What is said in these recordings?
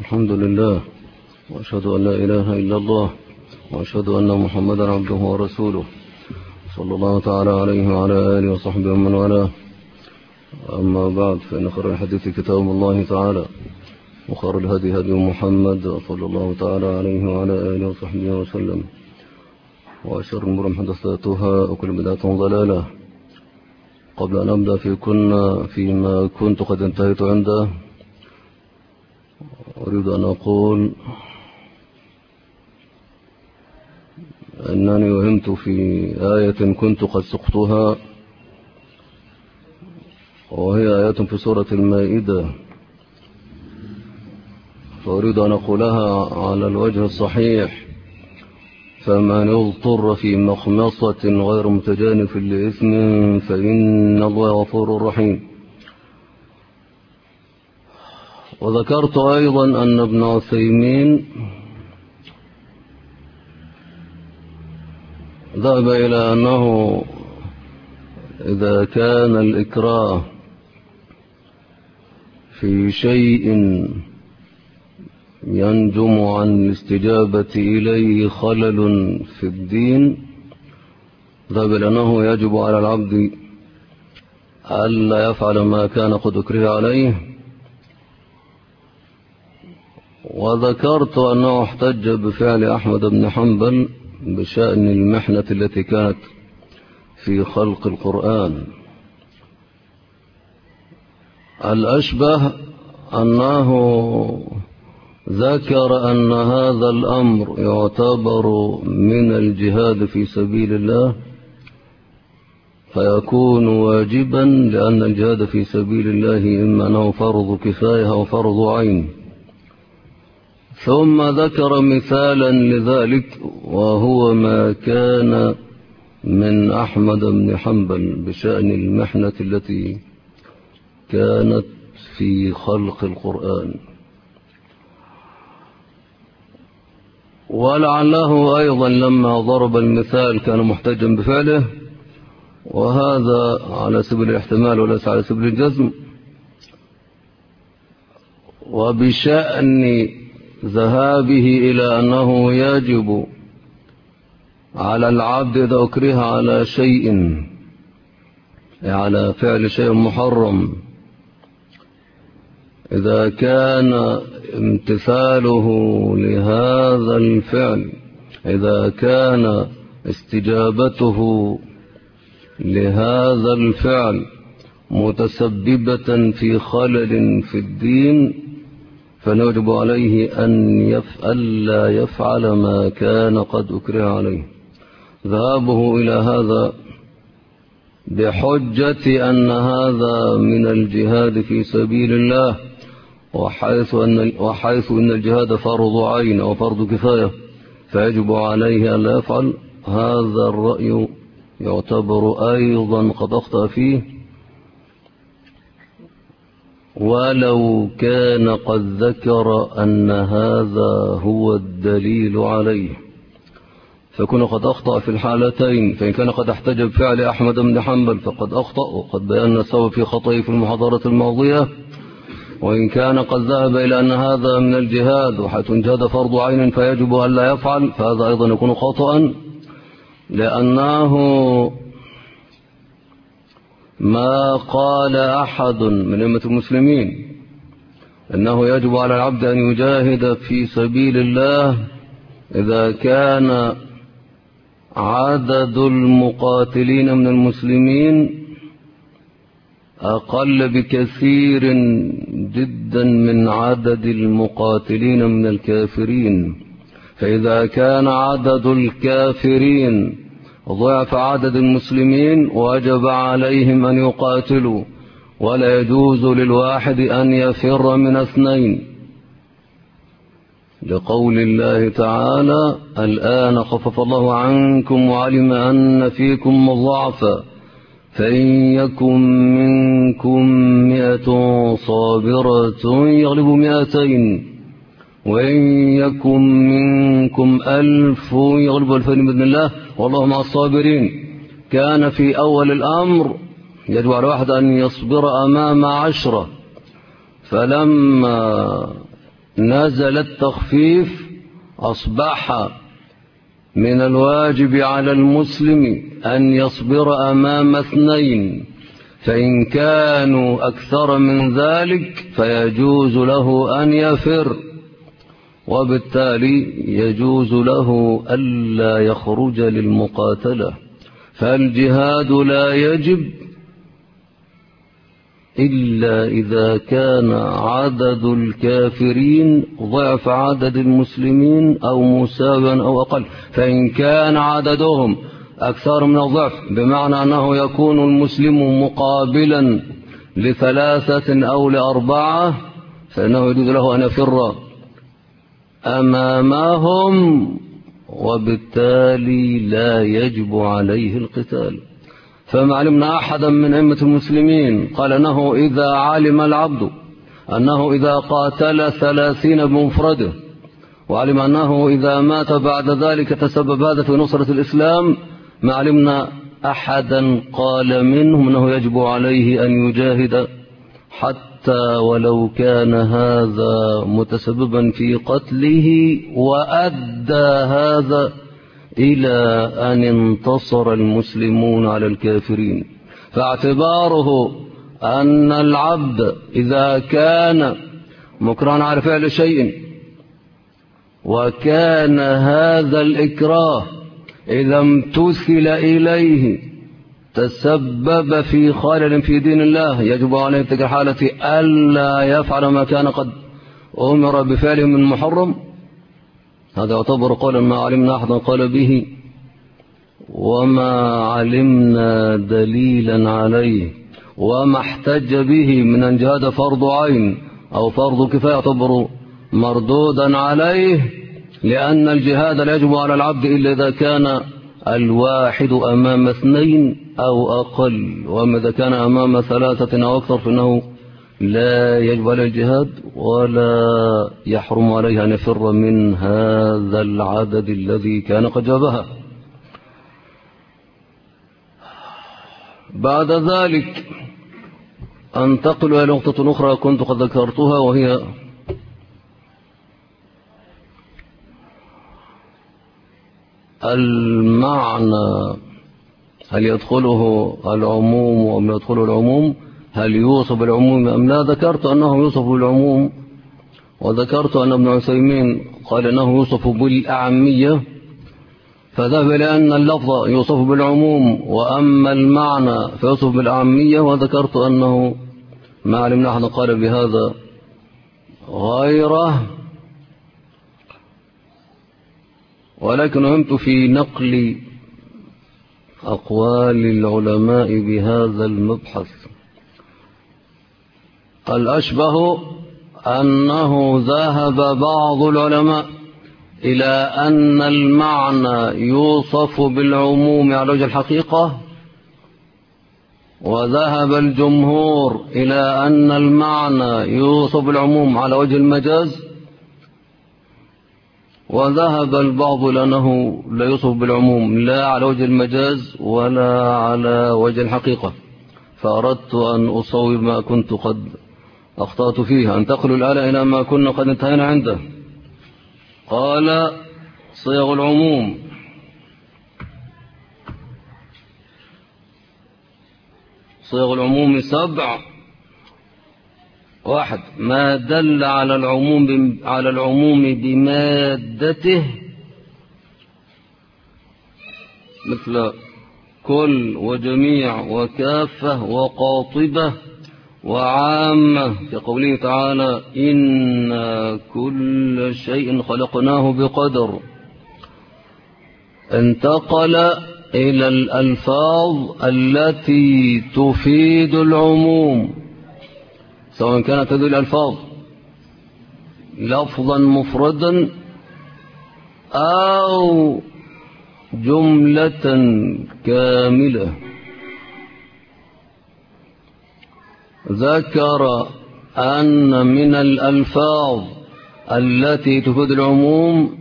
الحمد لله، وأشهد أن لا إله إلا الله، وأشهد أن محمدا عبده ورسوله، صلى الله تعالى عليه وعلى آله وصحبه ومن والاه. أما بعد، فإن خير الحديث كتاب الله تعالى، وخير الهدي هدي محمد صلى الله تعالى عليه وعلى آله وصحبه وسلم، وأشر الأمور محدثاتها، وكل بدعة ضلالة. قبل أن أبدأ فيما كنت قد انتهيت عنده، أريد أن أقول أنني وهمت في آية كنت قد سقتها، وهي آيات في سورة المائدة، فأريد أن أقولها على الوجه الصحيح: فمن اضطر في مخمصة غير متجانف لإثم فإن الله غفور رحيم. وذكرت أيضا أن ابن عثيمين ذهب إلى أنه إذا كان الإكراه في شيء ينجم عن الاستجابة إليه خلل في الدين، ذهب إلى أنه يجب على العبد ألا يفعل ما كان قد أكره عليه. وذكرت أنه احتج بفعل أحمد بن حنبل بشأن المحنة التي كانت في خلق القرآن. الأشبه أنه ذكر أن هذا الأمر يعتبر من الجهاد في سبيل الله، فيكون واجبا، لأن الجهاد في سبيل الله إما أنه فرض كفاية أو فرض عين. ثم ذكر مثالا لذلك، وهو ما كان من أحمد بن حنبل بشأن المحنة التي كانت في خلق القرآن. ولعله أيضا لما ضرب المثال كان محتجا بفعله، وهذا على سبيل الاحتمال وليس على سبيل الجزم. وبشأن ذهابه إلى أنه يجب على العبد إذا أكره على شيء، على فعل شيء محرم، إذا كان امتثاله لهذا الفعل، إذا كان استجابته لهذا الفعل متسببة في خلل في الدين، فنجب عليه أن لا يفعل ما كان قد أكره عليه. ذهابه إلى هذا بحجة أن هذا من الجهاد في سبيل الله، وحيث أن الجهاد فرض عين أو فرض كفاية فيجب عليه أن لا يفعل، هذا الرأي يعتبر أيضا قد أخطأ فيه، ولو كان قد ذكر أن هذا هو الدليل عليه، فكون قد أخطأ في الحالتين. فإن كان قد احتج بفعل أحمد بن حنبل فقد أخطأ، وقد بينا السبب في خطئه في المحاضرة الماضية. وإن كان قد ذهب إلى أن هذا من الجهاد، وحيث الجهاد فرض عين فيجب أن لا يفعل، فهذا أيضا يكون خطأ، لأنه ما قال أحد من أئمة المسلمين أنه يجب على العبد أن يجاهد في سبيل الله إذا كان عدد المقاتلين من المسلمين أقل بكثير جدا من عدد المقاتلين من الكافرين. فإذا كان عدد الكافرين ضعف عدد المسلمين وجب عليهم أن يقاتلوا، ولا يجوز للواحد أن يفر من اثنين، لقول الله تعالى: الآن خفف الله عنكم وعلم أن فيكم ضعفا فإن يكن منكم 100 صابرة يغلبوا 200، وإن يكن منكم 1000 يغلبوا 2000 بإذن الله والله مع الصابرين. كان في أول الأمر يجب على واحد أن يصبر أمام 10، فلما نزل التخفيف أصبح من الواجب على المسلم أن يصبر أمام اثنين، فإن كانوا أكثر من ذلك فيجوز له أن يفر، وبالتالي يجوز له ألا يخرج للمقاتلة. فالجهاد لا يجب إلا إذا كان عدد الكافرين ضعف عدد المسلمين أو مساويا أو أقل. فإن كان عددهم أكثر من الضعف بمعنى أنه يكون المسلم مقابلا ل3 أو ل4 فإنه يجوز له أن يفر أمامهم، وبالتالي لا يجب عليه القتال. فما علمنا أحدا من أئمة المسلمين قال أنه إذا علم العبد أنه إذا قاتل 30 بمفرده وعلم أنه إذا مات بعد ذلك تسبب هذا في نصرة الإسلام، ما علمنا أحدا قال منهم أنه يجب عليه أن يجاهد حتى ولو كان هذا متسببا في قتله، وأدى هذا إلى أن انتصر المسلمون على الكافرين. فاعتباره أن العبد إذا كان مكرها على فعل شيء وكان هذا الإكراه إذا امتثل إليه تسبب في خلل في دين الله، يجب عليه في تلك الحالة ألا يفعل ما كان قد أمر بفعله من محرم. هذا يعتبر قولا ما علمنا أحدا قال به وما علمنا دليلا عليه، وما احتج به من أن جهاد فرض عين أو فرض كفاية يعتبر مردودا عليه، لأن الجهاد لا يجب على العبد إلا إذا كان الواحد أمام 2 أو أقل، وأما إذا كان أمام 3 أو أكثر فإنه لا يجب على الجهاد ولا يحرم عليه أن يفر من هذا العدد الذي كان قد جابها. بعد ذلك أنتقل إلى نقطة أخرى كنت قد ذكرتها، وهي المعنى، هل يدخله العموم أم يدخله العموم؟ هل يوصف بالعموم أم لا؟ ذكرت أنه يوصف بالعموم، وذكرت أن ابن عثيمين قال أنه يوصف بالأعمية، فذهب لأن اللفظ يوصف بالعموم وأما المعنى فيوصف بالأعمية، وذكرت أنه ما علمنا أحد قال بهذا غيره، ولكن نهمت في نقل أقوال العلماء بهذا المبحث. الأشبه أنه ذهب بعض العلماء إلى أن المعنى يوصف بالعموم على وجه الحقيقة، وذهب الجمهور إلى أن المعنى يوصف بالعموم على وجه المجاز، وذهب البعض إلى أنه لا يوصف بالعموم لا على وجه المجاز ولا على وجه الحقيقة. فأردت أن أصوب ما كنت قد أخطأت فيه. أنتقل الآن إلى ما كنا قد انتهينا عنده. قال صيغ العموم: صيغ العموم 7. 1. ما دل على العموم بمادته، مثل كل وجميع وكافة وقاطبة وعامة، كقوله تعالى: إنا كل شيء خلقناه بقدر. انتقل إلى الألفاظ التي تفيد العموم، سواء كانت هذه الألفاظ لفظا مفردا أو جملة كاملة. ذكر أن من الألفاظ التي تفيد العموم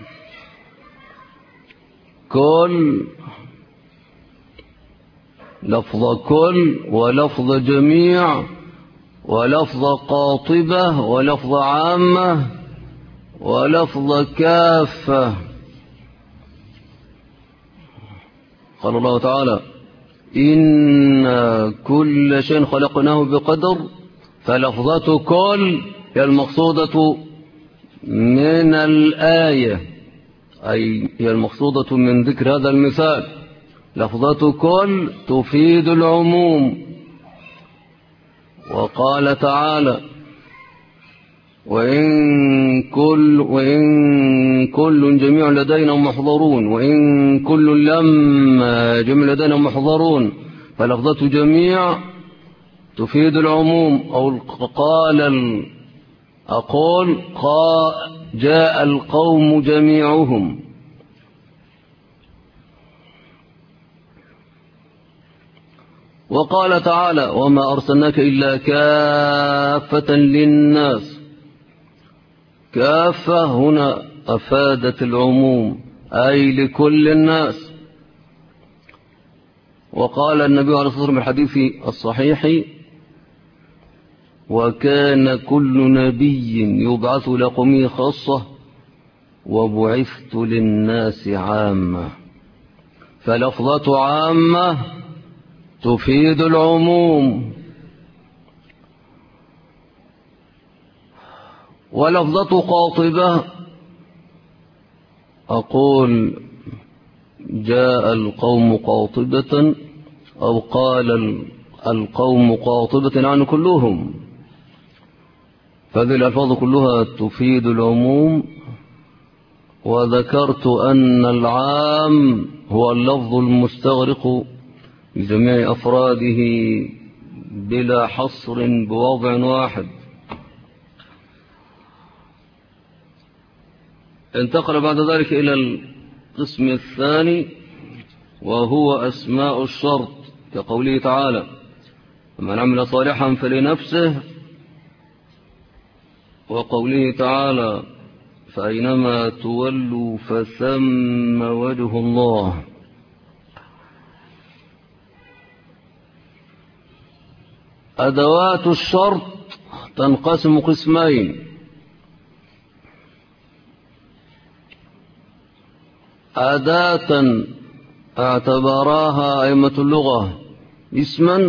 كل، لفظ كل ولفظ جميع ولفظ قاطبة ولفظ عامة ولفظ كافة. قال الله تعالى إن كل شيء خلقناه بقدر، فلفظة كل هي المقصودة من الآية، أي هي المقصودة من ذكر هذا المثال. لفظة كل تفيد العموم. وقال تعالى وإن كل جميع لدينا محضرون، وإن كل لما جميع لدينا محضرون، فلفظة جميع تفيد العموم. أو أقول جاء القوم جميعهم. وقال تعالى وما أرسلناك إلا كافة للناس. كافة هنا أفادت العموم، أي لكل الناس. وقال النبي عليه الصلاة والسلام في الحديث الصحيح وكان كل نبي يبعث لقومه خاصة وبعثت للناس عامة. فلفظة عامة تفيد العموم. ولفظة قاطبة أقول جاء القوم قاطبة، أو قال القوم قاطبة يعني كلهم. فهذه الألفاظ كلها تفيد العموم. وذكرت أن العام هو اللفظ المستغرق لجميع أفراده بلا حصر بوضع واحد. انتقل بعد ذلك إلى القسم الثاني وهو أسماء الشرط، كقوله تعالى من عمل صالحا فلنفسه، وقوله تعالى فأينما تولوا فثم وجه الله. أدوات الشرط تنقسم قسمين: أداة اعتبراها أئمة اللغة اسما،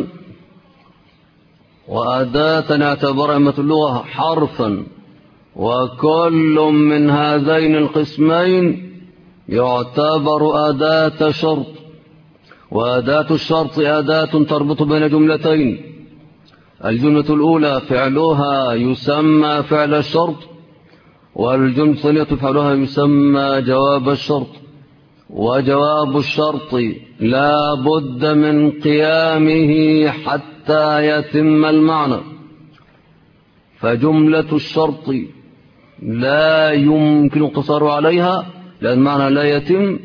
وأداة اعتبرها أئمة اللغة حرفا. وكل من هذين القسمين يعتبر أداة شرط. وأداة الشرط أداة تربط بين جملتين: الجملة الأولى فعلها يسمى فعل الشرط، والجملة الثانية فعلها يسمى جواب الشرط. وجواب الشرط لا بد من قيامه حتى يتم المعنى. فجملة الشرط لا يمكن اقتصار عليها، لأن المعنى لا يتم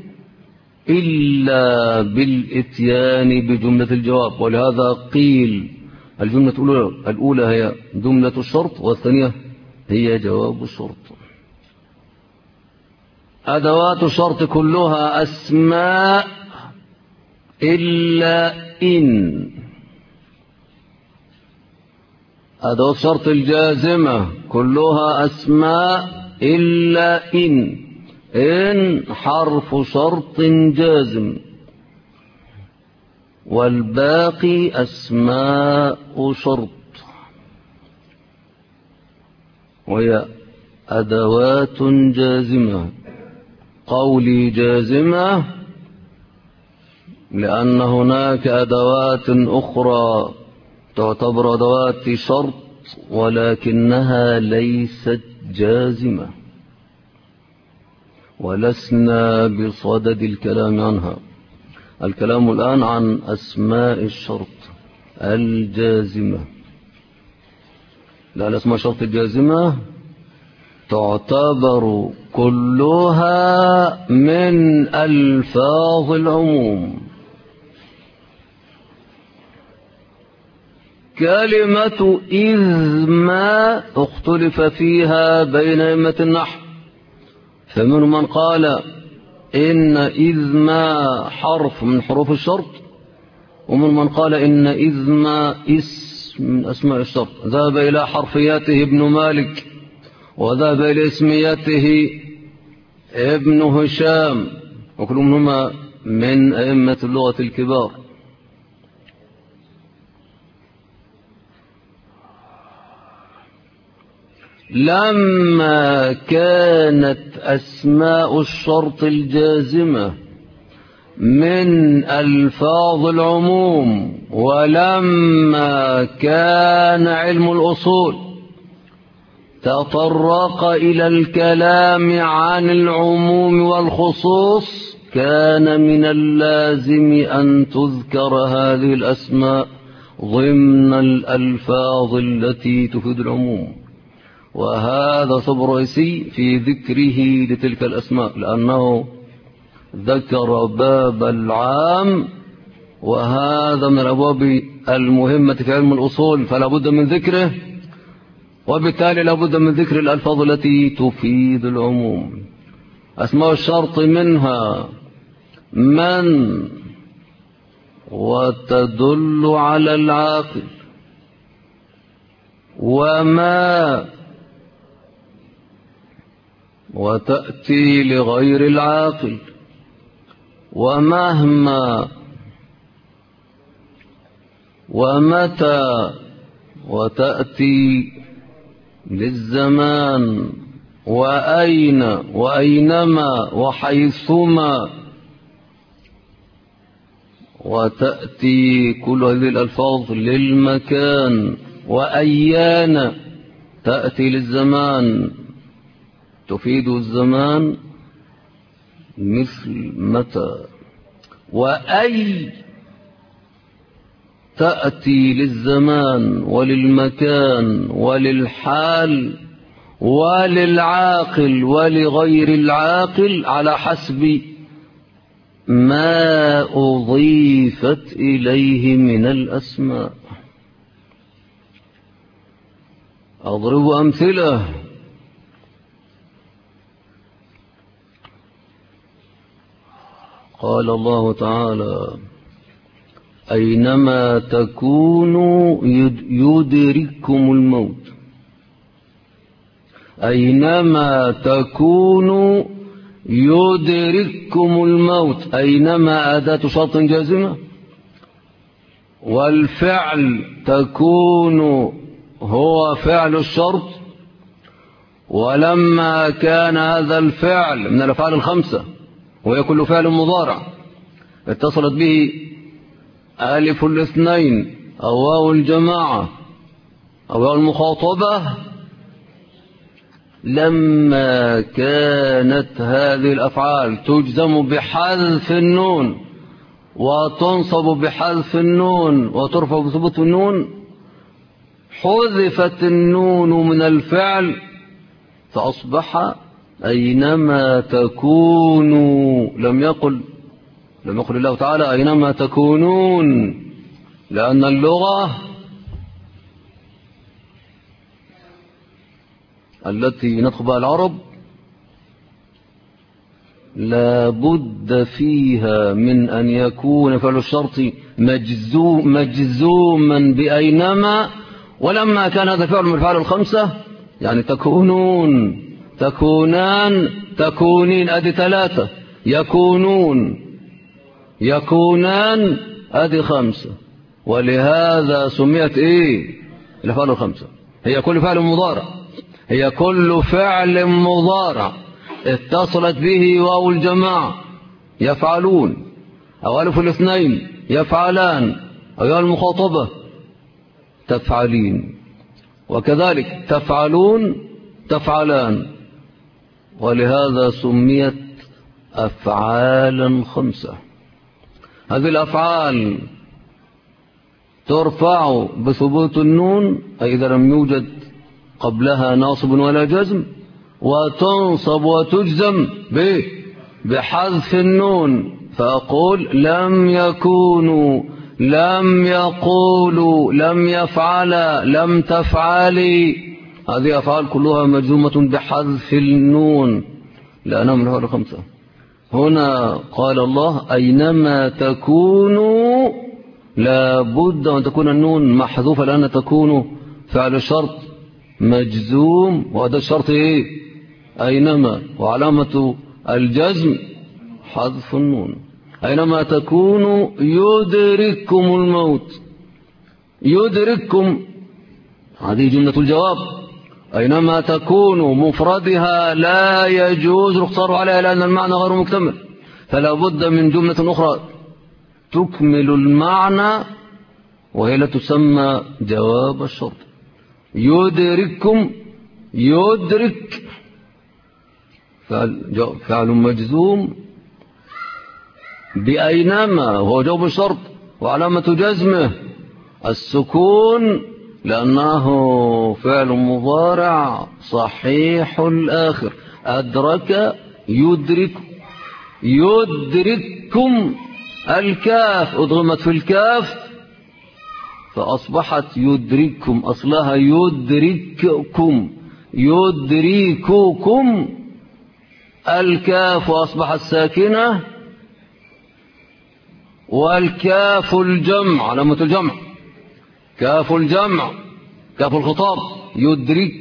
إلا بالإتيان بجملة الجواب. ولهذا قيل الجملة الأولى هي جملة الشرط، والثانية هي جواب الشرط. أدوات الشرط كلها أسماء إلا إن. أدوات الشرط الجازمة كلها أسماء إلا إن. إن حرف شرط جازم، والباقي أسماء شرط، وهي أدوات جازمة. قولي جازمة لأن هناك أدوات أخرى تعتبر أدوات شرط ولكنها ليست جازمة، ولسنا بصدد الكلام عنها. الكلام الآن عن أسماء الشرط الجازمة. لا، الأسماء الشرط الجازمة تعتبر كلها من ألفاظ العموم. كلمة إذ ما اختلف فيها بين أئمة النحو، فمن من قال إن إذ ما حرف من حروف الشرط، ومن من قال إن إذ ما اسم من أسماء الشرط. ذهب إلى حرفياته ابن مالك وذهب إلى اسميته ابن هشام، وكل منهما من أئمة اللغة الكبار. لما كانت أسماء الشرط الجازمة من ألفاظ العموم، ولما كان علم الأصول تطرق إلى الكلام عن العموم والخصوص، كان من اللازم أن تذكر هذه الأسماء ضمن الألفاظ التي تفيد العموم. وهذا سبب رئيسي في ذكره لتلك الأسماء، لأنه ذكر باب العام، وهذا من الأبواب المهمة في علم الأصول، فلا بد من ذكره، وبالتالي لا بد من ذكر الألفاظ التي تفيد العموم. أسماء الشرط منها من، وتدل على العاقل، وما، وتأتي لغير العاقل، ومهما، ومتى، وتأتي للزمان، وأين، وأينما، وحيثما، وتأتي كل هذه الألفاظ للمكان، وأيان تأتي للزمان تفيد الزمان مثل متى، وأي تأتي للزمان وللمكان وللحال وللعاقل ولغير العاقل على حسب ما أضيفت إليه من الأسماء. أضرب أمثلة. قال الله تعالى: أينما تكونوا يدرككم الموت. أينما تكونوا يدرككم الموت. أينما أداة شرط جازمة، والفعل تكون هو فعل الشرط، ولما كان هذا الفعل من الأفعال الخمسة وهي كل فعل مضارع اتصلت به ألف الاثنين أو واو الجماعة أو واو المخاطبة، لما كانت هذه الأفعال تجزم بحذف النون وتنصب بحذف النون وترفع بثبوت النون، حذفت النون من الفعل فأصبح أينما تكونوا. لم يقل الله تعالى أينما تكونون، لأن اللغة التي نطق بها العرب لا بد فيها من أن يكون فعل الشرط مجزوما بأينما، ولما كان هذا الفعل من الأفعال الخمسة يعني تكونون، تكونان، تكونين، أدي ثلاثة، يكونون، يكونان، أدي خمسة، ولهذا سميت الأفعال الخمسة. هي كل فعل مضارع، هي كل فعل مضارع اتصلت به واو الجماعة يفعلون، أو ألف الاثنين يفعلان، أو ياء المخاطبة تفعلين، وكذلك تفعلون، تفعلان، ولهذا سميت أفعالا خمسة. هذه الأفعال ترفع بثبوت النون أي إذا لم يوجد قبلها ناصب ولا جزم، وتنصب وتجزم بحذف النون، فأقول لم يكونوا، لم يقولوا، لم يفعلا، لم تفعلي. هذه أفعال كلها مجزومة بحذف النون لأنها من الأفعال الخمسة. هنا قال الله أينما تكونوا لا بد أن تكون النون محذوفة، لأن تكون فعل الشرط مجزوم، وهذا الشرط إيه؟ أينما، وعلامة الجزم حذف النون. أينما تكونوا يدرككم الموت. يدرككم هذه جملة الجواب. أينما تكونوا مفردها لا يجوز الاقتصار عليها لأن المعنى غير مكتمل، فلا بد من جملة أخرى تكمل المعنى وهي لا تسمى جواب الشرط. يدرككم، يدرك فعل مجزوم بأينما هو جواب الشرط، وعلامة جزمه السكون لأنه فعل مضارع صحيح الآخر. أدرك يدرك، يدرككم الكاف أضغمت في الكاف فأصبحت يدرككم، أصلها يدرككم، يدرككم الكاف أصبحت ساكنة، والكاف الجمع علامة الجمع، كاف الجمع كاف الخطاب يدرك،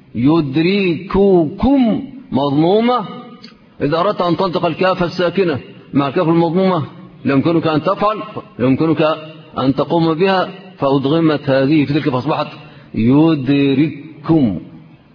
يدرككم مضمومة. إذا أردت أن تنطق الكاف الساكنة مع الكاف المضمومة يمكنك أن تفعل، يمكنك أن تقوم بها، فأدغمت هذه في تلك فأصبحت يدرككم.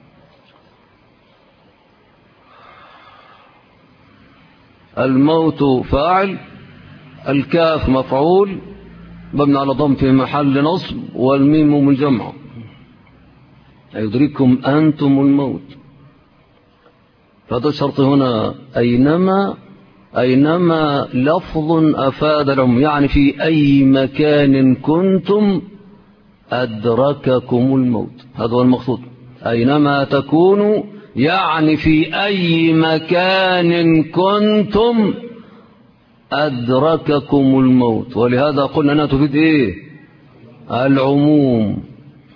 الموت فاعل، الكاف مفعول مبني على ضم في محل نصب، والميم من جمع يدرككم أنتم الموت. فهذا الشرط هنا أينما، أينما لفظ أفاد لهم، يعني في أي مكان كنتم أدرككم الموت، هذا هو المقصود. أينما تكونوا يعني في أي مكان كنتم أدرككم الموت. ولهذا قلنا أنها تفيد إيه؟ العموم.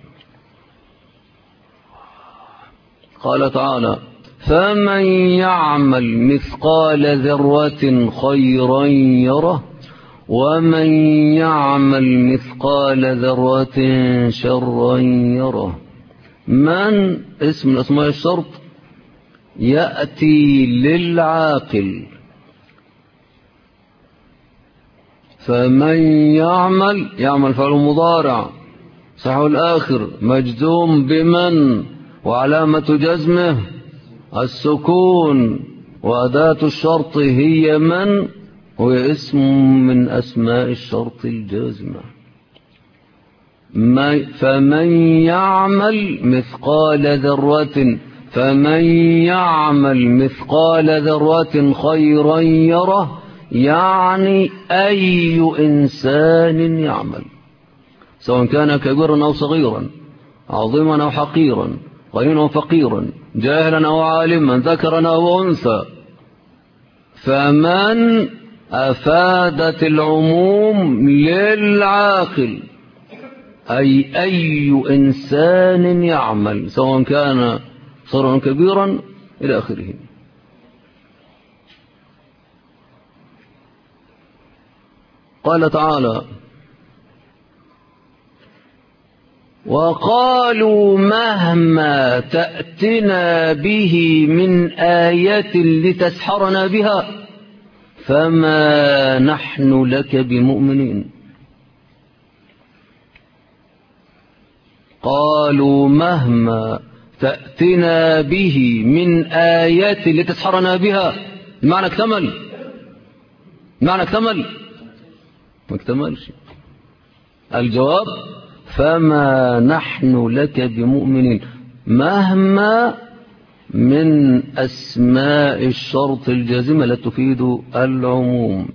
قال تعالى فمن يعمل مثقال ذرة خيرا يره ومن يعمل مثقال ذرة شرا يره. من اسم من أسماء الشرط يأتي للعاقل. فمن يعمل، يعمل فعل مضارع صحيح الآخر مجزوم بمن، وعلامة جزمه السكون، وأداة الشرط هي من، هو اسم من أسماء الشرط الجازمة. فمن يعمل مثقال ذرة، فمن يعمل مثقال ذرة خيرا يره، يعني أي إنسان يعمل، سواء كان كبيرا أو صغيرا، عظيما أو حقيرا، غنيا أو فقيرا، جاهلا أو عالما، ذكرا أو أنثى. فمن أفادت العموم للعاقل، أي إنسان يعمل سواء كان صغيرا كبيرا إلى آخره. قال تعالى وقالوا مهما تأتنا به من آية لتسحرنا بها فما نحن لك بمؤمنين. قالوا مهما تأتنا به من آية لتسحرنا بها، المعنى اكتمل، المعنى اكتمل ما اكتملش. الجواب فما نحن لك بمؤمنين. مهما من أسماء الشرط الجازمة لا تفيد العموم.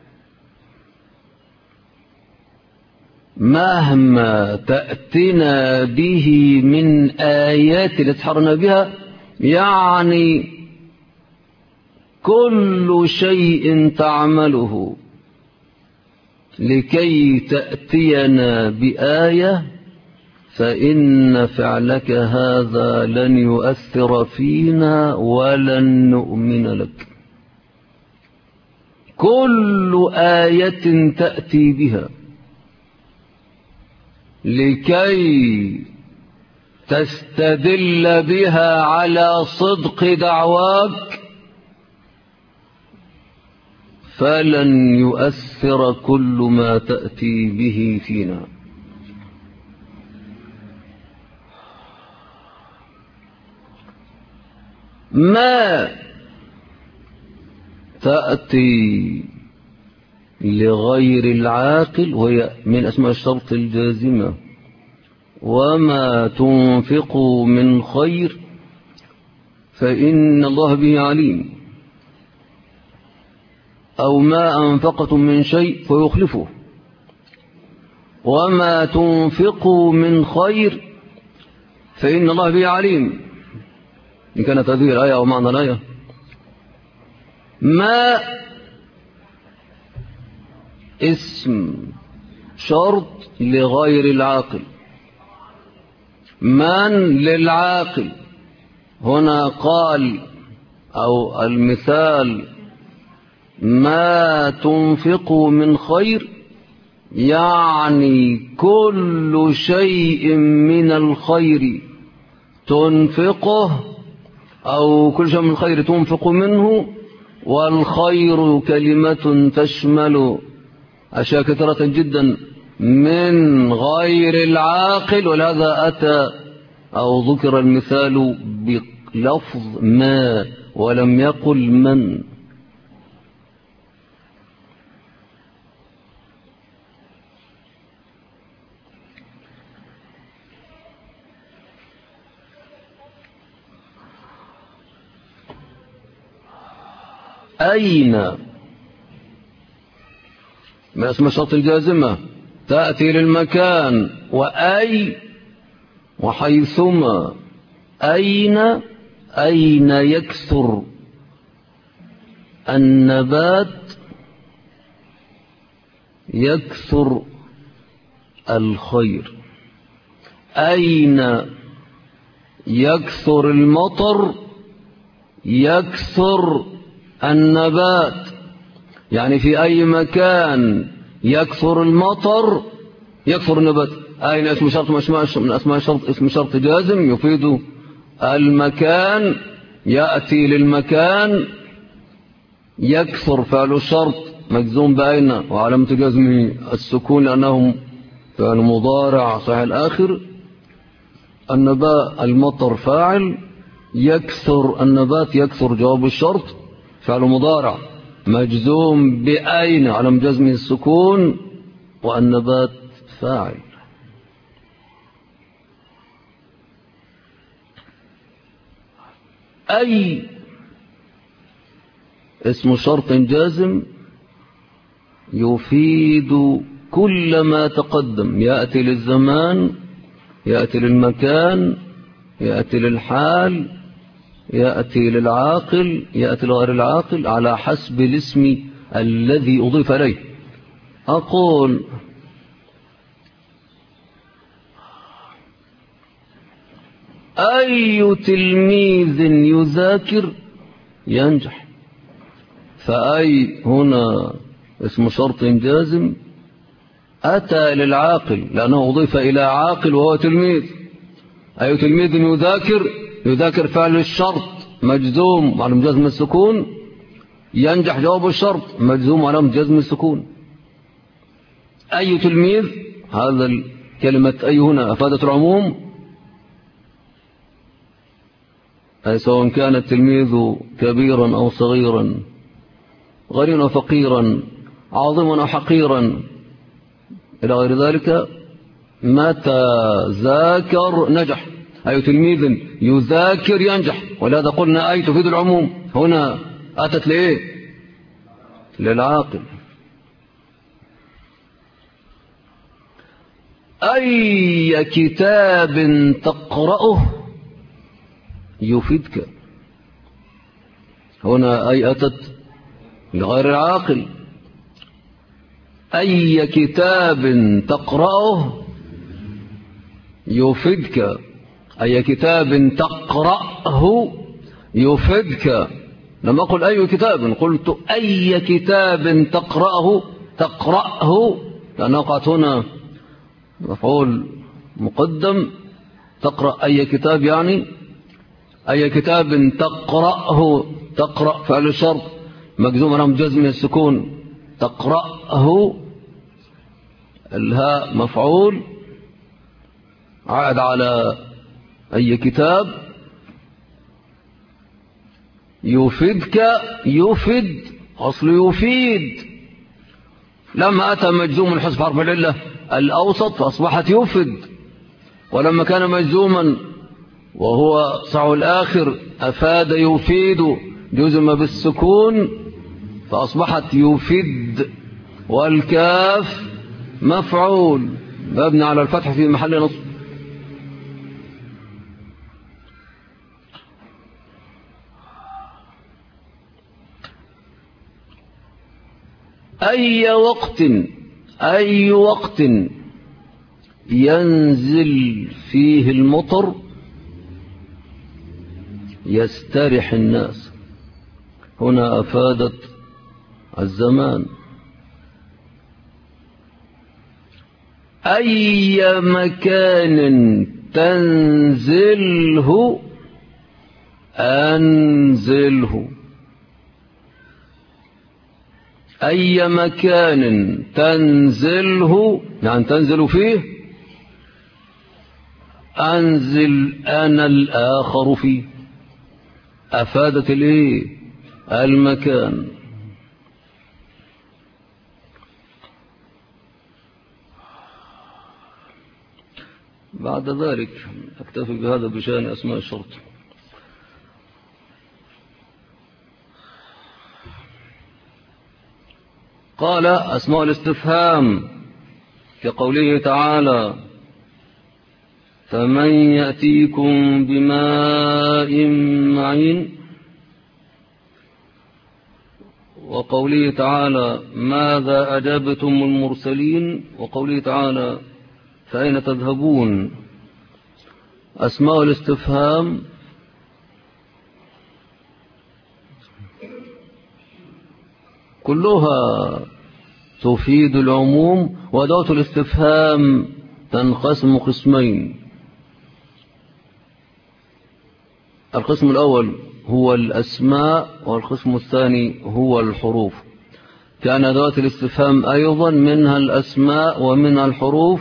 مهما تأتنا به من آيات لتسحرنا بها، يعني كل شيء تعمله لكي تأتينا بآية فإن فعلك هذا لن يؤثر فينا ولن نؤمن لك. كل آية تأتي بها لكي تستدل بها على صدق دعواك فلن يؤثر كل ما تأتي به فينا. ما تأتي لغير العاقل وهي من أسماء الشرط الجازمة، وما تنفقوا من خير فإن الله به عليم، أو ما أنفقتم من شيء فيخلفه، وما تنفقوا من خير فإن الله به عليم. إن كانت هذه الآية أو معنى الآية. ما اسم شرط لغير العاقل، من للعاقل. هنا قال أو المثال ما تنفقوا من خير، يعني كل شيء من الخير تنفقه، أو كل شيء من الخير تنفق منه. والخير كلمة تشمل أشياء كثيرة جدا من غير العاقل، ولهذا أتى أو ذكر المثال بلفظ ما ولم يقل من. أين من اسم الشرط الجازمة تأتي للمكان، وأي وحيثما. أين يكثر النبات يكثر الخير، أين يكثر المطر يكثر النبات. يعني في أي مكان يكثر المطر يكثر النبات. أين اسم شرط من أسماء الشرط، اسم شرط جازم يفيد المكان، يأتي للمكان. يكثر فعل الشرط مجزوم بأين وعلامة جزمه السكون لأنه فعل مضارع صحيح الآخر. النبات المطر فاعل، يكثر النبات يكثر جواب الشرط فعل مضارع مجزوم بأين على جزمه السكون، والنبات فاعل. أي اسم شرط جازم يفيد كل ما تقدم، يأتي للزمان، يأتي للمكان، يأتي للحال، يأتي للعاقل، يأتي لغير العاقل على حسب الاسم الذي أضيف إليه. أقول أي تلميذ يذاكر ينجح. فأي هنا اسم شرط جازم أتى للعاقل لأنه أضيف إلى عاقل وهو تلميذ. أي تلميذ يذاكر فعل الشرط مجزوم على جزم السكون، ينجح جواب الشرط مجزوم على جزم السكون. أي تلميذ، هذا كلمة أي هنا أفادت العموم، أي سواء كان التلميذ كبيرا أو صغيرا، غنيا وفقيرا، عاظما أو حقيرا إلى غير ذلك، متى ذاكر نجح. أي تلميذ يذاكر ينجح، ولهذا قلنا أي تفيد العموم. هنا أتت لإيه؟ للعاقل. أي كتاب تقرأه يفيدك. هنا أي أتت لغير العاقل. أي كتاب تقرأه يفيدك. أي كتاب تقرأه يفيدك. لم أقل أي كتاب، قلت أي كتاب تقرأه لأن وقعت هنا مفعول مقدم تقرأ أي كتاب، يعني أي كتاب تقرأه. تقرأ فعل الشرط مجزوم على جزم السكون، تقرأه الهاء مفعول عائد على أي كتاب. يفيدك، يفيد أصل يفيد، لما أتى مجزوم الحذف حرف العلة الأوسط فأصبحت يفيد، ولما كان مجزوما وهو صع الآخر أفاد يفيد جزم بالسكون فأصبحت يفيد، والكاف مفعول مبني على الفتح في محل نصب. أي وقت ينزل فيه المطر يسترح الناس، هنا أفادت الزمان. أي مكان تنزله أنزله، أي مكان تنزله يعني تنزل فيه أنزل أنا الآخر فيه، أفادت المكان. بعد ذلك أكتفي بهذا بشأن أسماء الشرط. قال أسماء الاستفهام كقوله تعالى فمن يأتيكم بماء معين، وقوله تعالى ماذا أجابتم المرسلين، وقوله تعالى فأين تذهبون. أسماء الاستفهام كلها تفيد العموم، وأدوات الاستفهام تنقسم قسمين. القسم الأول هو الأسماء، والقسم الثاني هو الحروف. كان أدوات الاستفهام أيضا منها الأسماء ومنها الحروف.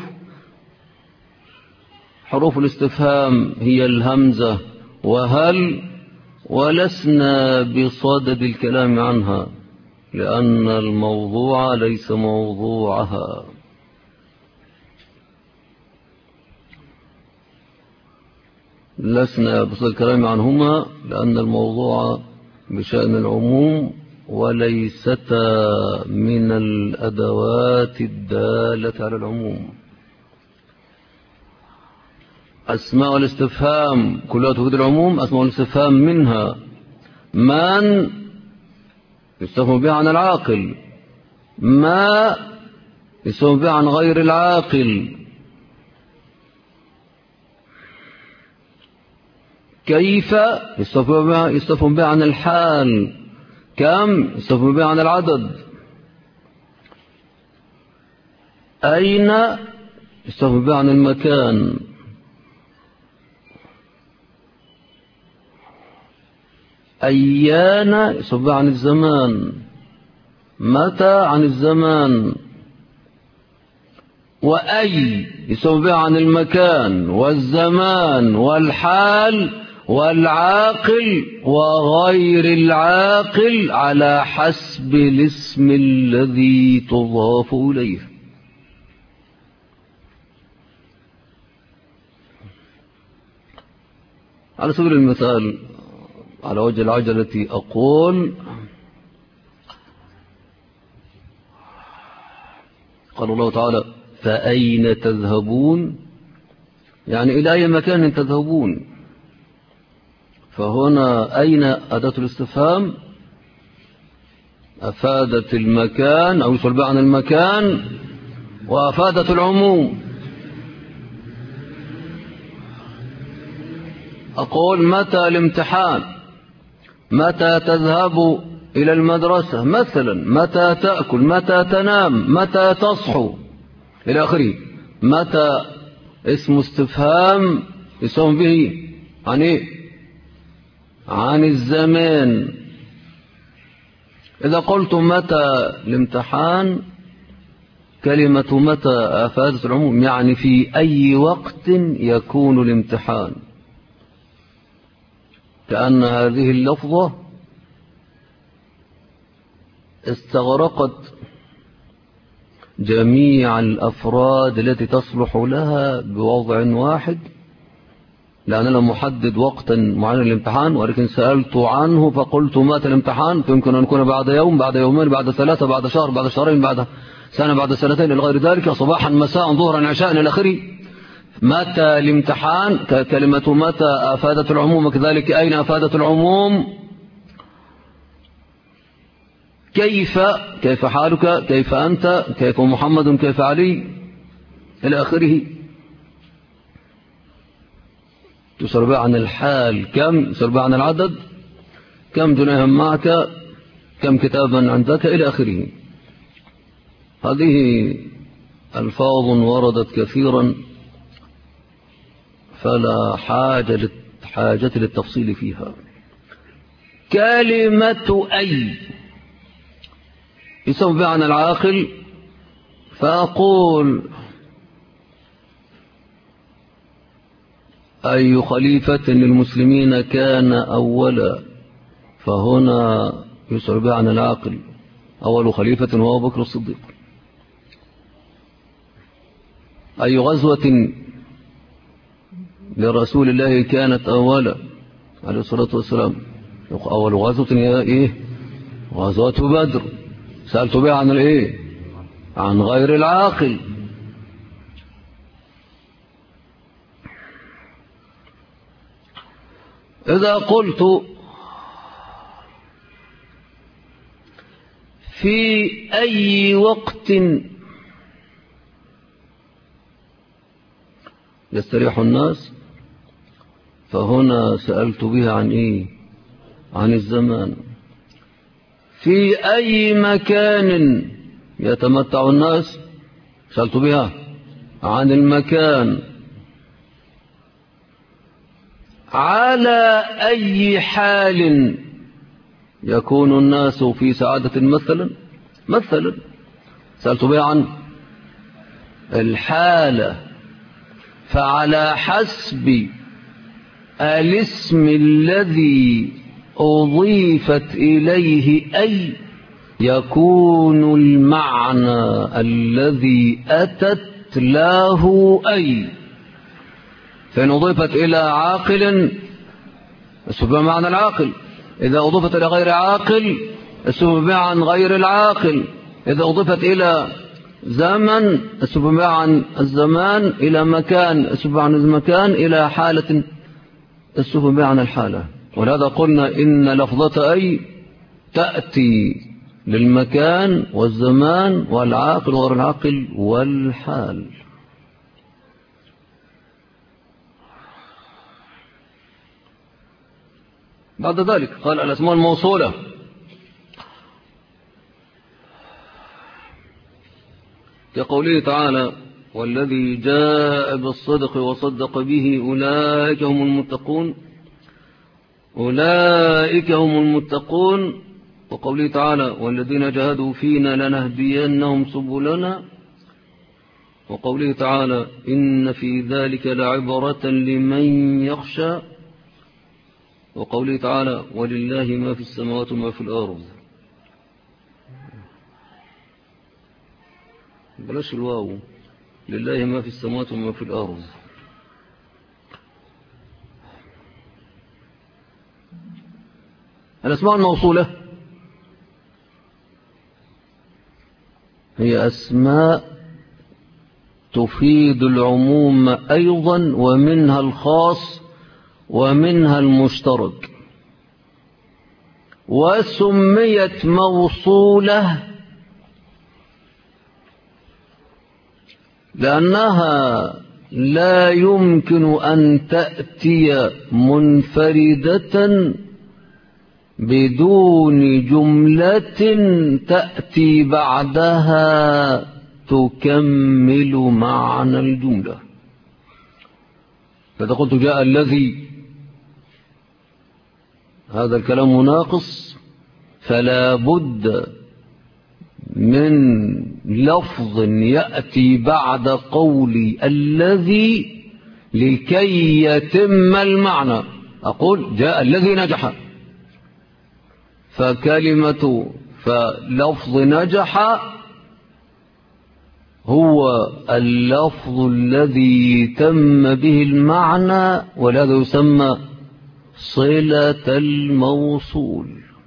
حروف الاستفهام هي الهمزة وهل، ولسنا بصدد الكلام عنها لأن الموضوع ليس موضوعها. لسنا بصدد الكلام عنهما لأن الموضوع بشأن العموم وليستا من الأدوات الدالة على العموم. أسماء الاستفهام كلها تفيد العموم. أسماء الاستفهام منها من يستفهم بها عن العاقل، ما يستفهم بها عن غير العاقل، كيف يستفهم بها عن الحال، كم يستفهم بها عن العدد، أين يستفهم بها عن المكان، أيان يستفهم بها عن الزمان، متى عن الزمان، وأي يستفهم بها عن المكان والزمان والحال والعاقل وغير العاقل على حسب الاسم الذي تضاف إليه. على سبيل المثال على وجه العجلة أقول قال الله تعالى فأين تذهبون، يعني إلى أي مكان تذهبون. فهنا أين أداة الاستفهام أفادت المكان أو يسأل عن المكان وأفادت العموم. أقول متى الامتحان، متى تذهب إلى المدرسة مثلا، متى تأكل، متى تنام، متى تصحو إلى آخره. متى اسم استفهام يسمى به عن إيه؟ عن الزمان. إذا قلت متى الامتحان، كلمة متى أفادت العموم، يعني في أي وقت يكون الامتحان، كأن هذه اللفظة استغرقت جميع الأفراد التي تصلح لها بوضع واحد، لأن أنا محدد وقتا معين للامتحان، ولكن سألت عنه فقلت مات الامتحان، فيمكن أن يكون بعد يوم، بعد يومين، بعد ثلاثة، بعد شهر، بعد شهرين، بعد سنة، بعد سنتين، إلى غير ذلك، صباحا مساء ظهرا عشاء إلى آخره. متى الامتحان، كلمة متى أفادت العموم، وكذلك أين أفادت العموم. كيف حالك، كيف أنت، كيف محمد، كيف علي، إلى آخره. تسرب عن الحال، كم تسرب عن العدد، كم جنيها معك، كم كتابا عندك، إلى آخره. هذه ألفاظ وردت كثيرا، فلا حاجة للتفصيل فيها. كلمة أي يسمى بها عن العاقل، فأقول أي خليفة للمسلمين كان أولا، فهنا يسمى بها عن العاقل، أول خليفة هو أبو بكر الصديق. أي غزوة لرسول الله كانت أولا عليه الصلاة والسلام، أول غزوة هي إيه؟ غزوة بدر. سألت بها عن الإيه؟ عن غير العاقل. إذا قلت في أي وقت يستريح الناس، فهنا سألت بها عن إيه؟ عن الزمان. في أي مكان يتمتع الناس، سألت بها عن المكان. على أي حال يكون الناس في سعادة مثلا سألت بها عن الحالة. فعلى حسب الاسم الذي أضيفت إليه أي يكون المعنى الذي أتت له أي. فإن أضيفت إلى عاقل اسمها معنى العاقل، إذا أضيفت إلى غير عاقل اسمها عن غير العاقل، إذا أضيفت إلى زمن اسمها عن الزمان، إلى مكان اسمها عن المكان، إلى حالة اسمها عن الحالة. ولهذا قلنا إن لفظة أي تأتي للمكان والزمان والعاقل وغير العاقل والحال. بعد ذلك قال الأسماء الموصولة. كقوله تعالى والذي جاء بالصدق وصدق به أولئك هم المتقون، أولئك هم المتقون. وقوله تعالى والذين جاهدوا فينا لنهدينهم سبلنا. وقوله تعالى إن في ذلك لعبرة لمن يخشى. وقوله تعالى ولله ما في السماوات وما في الأرض. بلاش الواو، لله ما في السماوات وما في الأرض. الأسماء الموصولة هي أسماء تفيد العموم أيضا، ومنها الخاص ومنها المشترك. وسميت موصولة لأنها لا يمكن أن تأتي منفردة بدون جملة تأتي بعدها تكمل معنى الجملة. فإذا قلت جاء الذي هذا الكلام ناقص، فلا بد من لفظ يأتي بعد قولي الذي لكي يتم المعنى. أقول جاء الذي نجح، فلفظ نجح هو اللفظ الذي تم به المعنى، ولهذا يسمى صلة الموصول.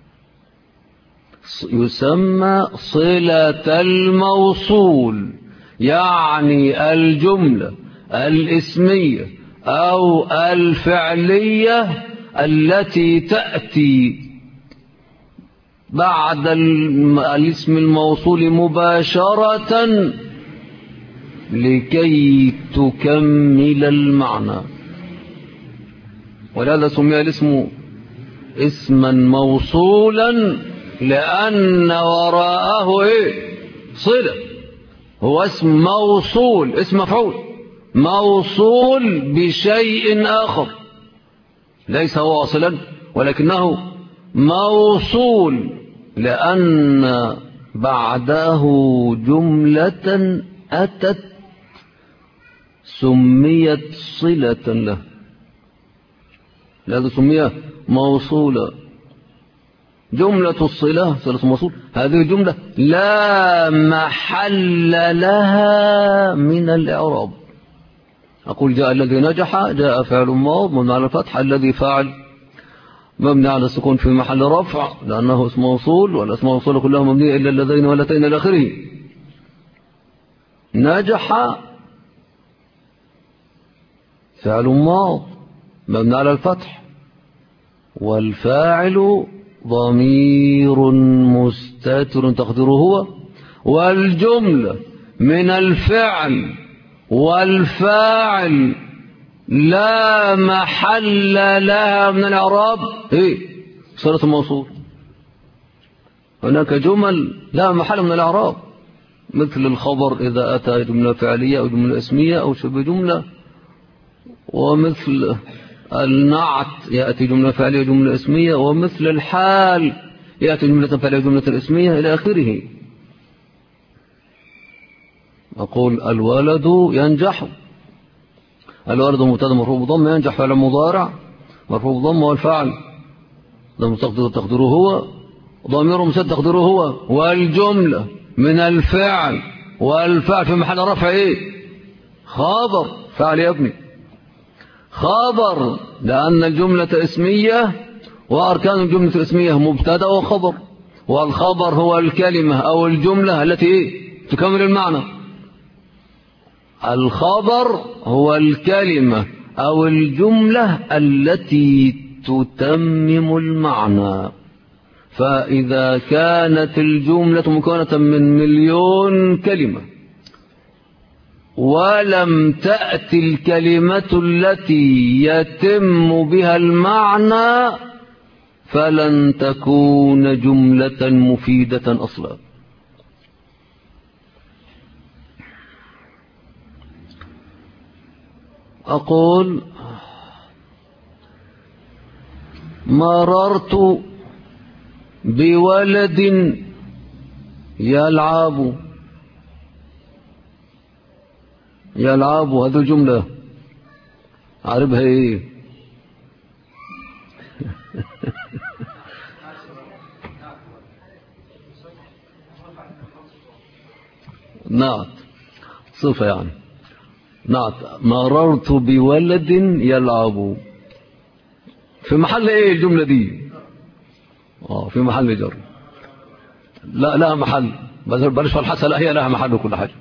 يسمى صلة الموصول، يعني الجملة الاسمية أو الفعلية التي تأتي بعد الاسم الموصول مباشرة لكي تكمل المعنى. ولهذا سمي الاسم اسما موصولا، لأن وراءه صلة. هو اسم موصول، اسم مفعول موصول بشيء آخر، ليس واصلا ولكنه موصول، لأن بعده جملة أتت سميت صلة له، لهذا سميها موصولة. جملة الصلة صلة الموصول، هذه الجملة لا محل لها من الإعراب. أقول جاء الذي نجح، جاء فعل ماض مبني على الفتح، الذي فاعل مبني على السكون في محل رفع لأنه اسم موصول، والأسماء الموصولة كلها مبنية إلا اللذين واللتين إلى آخره. نجح فعل ماض مبني على الفتح، والفاعل ضمير مستتر تقديره هو، والجملة من الفعل والفاعل لا محل لها من الإعراب صلة الموصول. هناك جمل لا محل من الإعراب، مثل الخبر إذا أتى جملة فعلية أو جملة اسمية أو شبه جملة، ومثل النعت يأتي جملة فعلية وجملة اسمية، ومثل الحال يأتي جملة فعلية وجملة اسمية إلى آخره. أقول الولد ينجح، الولد مبتدا مرفوع بضم، ينجح فعل مضارع مرفوع بضم، والفعل تقديره هو، ضمير مستتر تقديره هو، والجملة من الفعل والفعل في محل رفع خبر. فعل يا ابني خبر، لأن الجملة اسمية، وأركان الجملة الاسمية مبتدا وخبر، والخبر هو الكلمة أو الجملة التي تكمل المعنى. الخبر هو الكلمة أو الجملة التي تتمم المعنى. فإذا كانت الجملة مكونة من 1,000,000 كلمة ولم تأتي الكلمة التي يتم بها المعنى، فلن تكون جملة مفيدة أصلا. أقول مررت بولد يلعب، هذه الجملة عارفها ايه؟ نعت صفة يعني نعت. مررت بولد يلعب، في محل ايه الجملة دي؟ في محل جر. لا لها محل، بلاش في الحسن، لا هي لها محل وكل حاجة.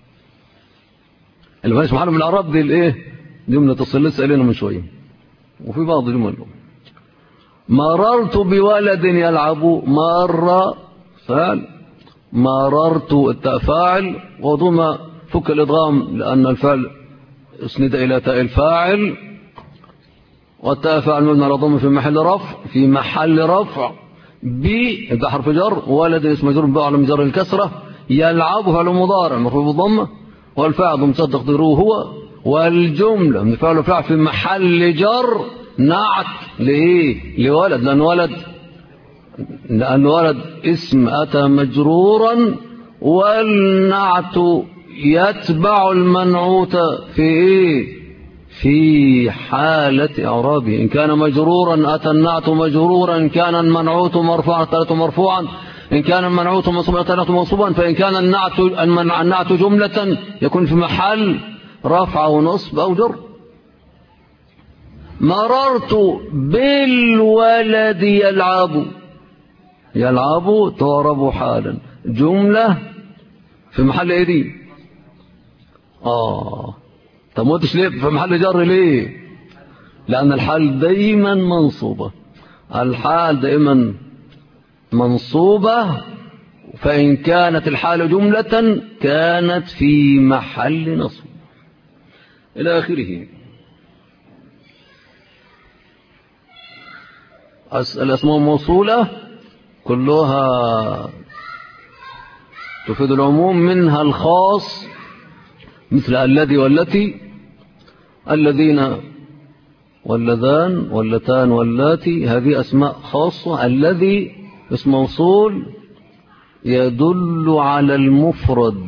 اللي مالش محل من الأعراب دي الايه؟ جملة الصلة لسه قايلينها من شوية، وفي بعض جمل. مررت بولد يلعب، مر فعل، مررت التاء فاعل، وضم فك الإضغام لأن الفعل اسند إلى تاء الفاعل، والتاء فاعل مبني على ضم في محل رفع ده حرف جر، ولد اسم مجرور بعلم جر الكسرة، يلعب فعل مضارع مرفوع بالضمة، والفاعل ضم تقديره هو، والجملة من فعل وفعل في محل جر نعت لإيه؟ لولد، لأن ولد اسم أتى مجرورا، والنعت يتبع المنعوت في إيه؟ في حالة إعرابه. إن كان مجرورا أتى النعت مجرورا، إن كان المنعوت مرفوعا أتى مرفوعا، إن كان المنعوت منصوبا أتى منصوبا. فإن كان النعت جملة يكون في محل رفع أو نصب أو جر. مررت بالولد يلعب تعرب حالا، جملة في محل إيه دي؟ طب ما قلتش ليه في محل جر ليه؟ لأن الحال دايما منصوبة، الحال دائما منصوبة، فإن كانت الحال جملة كانت في محل نصب إلى آخره. الأسماء الموصولة كلها تفيد العموم، منها الخاص مثل الذي والتي، الذين واللذان واللتان واللاتي، هذه أسماء خاصة. الذي اسم موصول يدل على المفرد،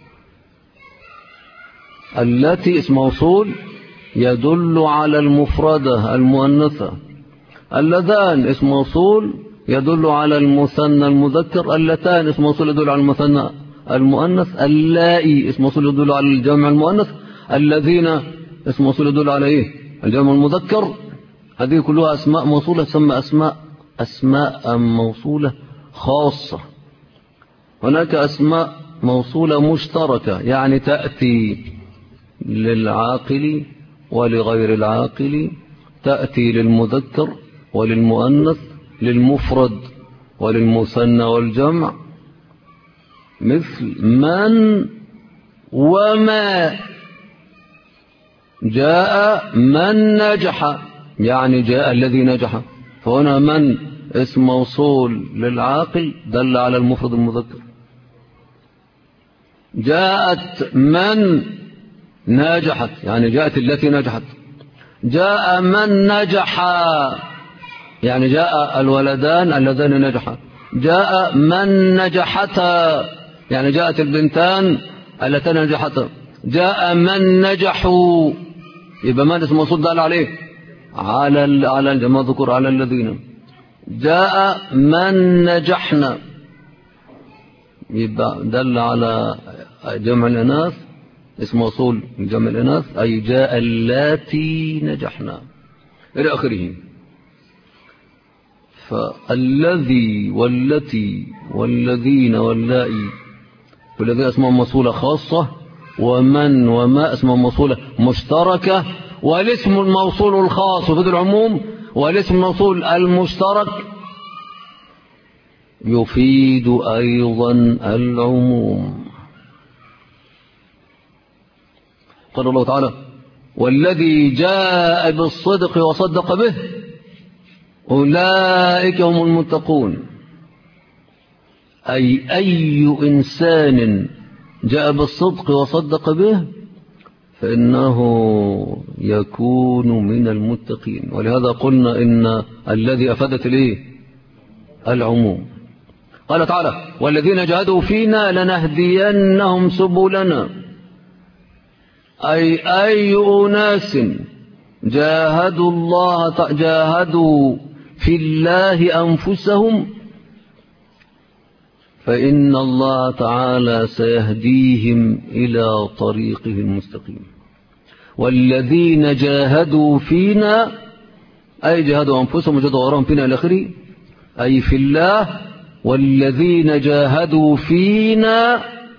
التي اسم موصول يدل على المفردة المؤنثة، اللذان اسم موصول يدل على المثنى المذكر، اللتان اسم موصول يدل على المثنى المؤنث، اللائي اسم موصول يدل على الجمع المؤنث، الذين اسم موصول يدل على ايه؟ الجمع المذكر. هذه كلها أسماء موصولة تسمى أسماء موصولة خاصة. هناك أسماء موصولة مشتركة، يعني تأتي للعاقل ولغير العاقل، تأتي للمذكر وللمؤنث، للمفرد وللمثنى والجمع، مثل من وما. جاء من نجح، يعني جاء الذي نجح، فهنا من اسم موصول للعاقل دل على المفرد المذكر. جاءت من نجحت، يعني جاءت التي نجحت. جاء من نجح، يعني جاء الولدان اللذان نجحا. جاء من نجحتا، يعني جاءت البنتان اللتان نجحتا. جاء من نجحوا، يبقى من اسم موصول دل عليه على الجمع ذكر على الذين. جاء من نجحنا، يبقى دل على جمع الإناث، اسم موصول جمع الإناث، أي جاء اللاتي نجحنا إلى آخره. فالذي والتي والذين واللائي والذين اسماء موصولة خاصة، ومن وما اسماء موصولة مشتركة. والاسم الموصول الخاص يفيد العموم، والاسم الموصول المشترك يفيد أيضا العموم. قال الله تعالى: والذي جاء بالصدق وصدق به أولئك هم المتقون. أي إنسان جاء بالصدق وصدق به فإنه يكون من المتقين. ولهذا قلنا إن الذي أفادت إليه العموم. قال تعالى: والذين جاهدوا فينا لنهدينهم سبلنا. أي أناس جاهدوا في الله أنفسهم فإن الله تعالى سيهديهم إلى طريقه المستقيم. والذين جاهدوا فينا أي جاهدوا أنفسهم وجاهدوا غيرهم فينا إلى آخره، أي في الله. والذين جاهدوا فينا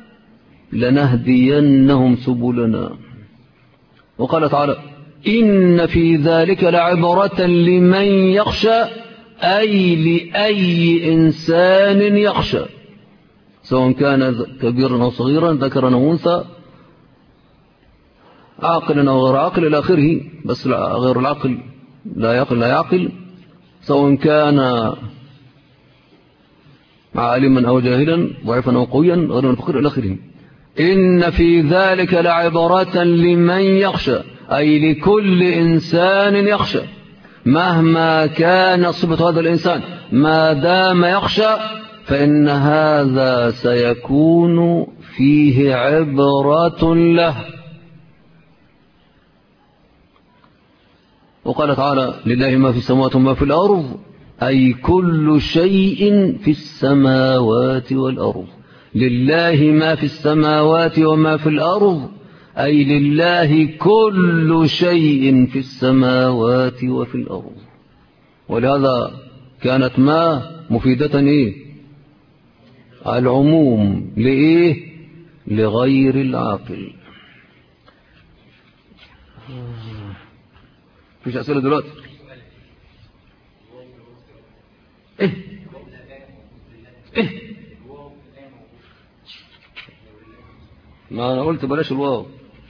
لنهدينهم سبلنا. وقال تعالى: إن في ذلك لعبرة لمن يخشى، أي لأي إنسان يخشى، سواء كان كبيرا أو صغيرا، ذكرا أو أنثى، عاقلا أو غير عاقل إلى آخره. بس غير العاقل لا يعقل، سواء كان عالما أو جاهلا، ضعيفا أو قويا، غير فقير إلى آخره. إن في ذلك لعبرة لمن يخشى، أي لكل إنسان يخشى مهما كان صفة هذا الإنسان، ما دام يخشى فإن هذا سيكون فيه عبرة له. وقال تعالى لله ما في السماوات وما في الأرض، أي كل شيء في السماوات والأرض. لله ما في السماوات وما في الأرض، أي لله كل شيء في السماوات وفي الأرض. ولهذا كانت ما مفيدة إيه؟ العموم. لإيه؟ لغير العاقل. فيش أسئلة دلوقتي؟ إيه ما أنا قلت بلاش الواو.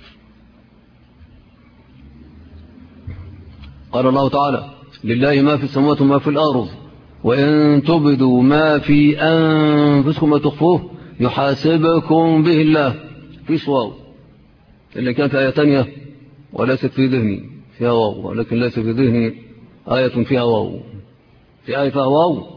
قال الله تعالى لله ما في السماوات وما في الأرض وإن تبدوا ما في أنفسكم وتخفوه يحاسبكم به الله. فيش واو، اللي كان في آية تانية وليست في ذهني فيها واو، ولكن ليس في ذهني آية فيها واو. في آية فيها واو.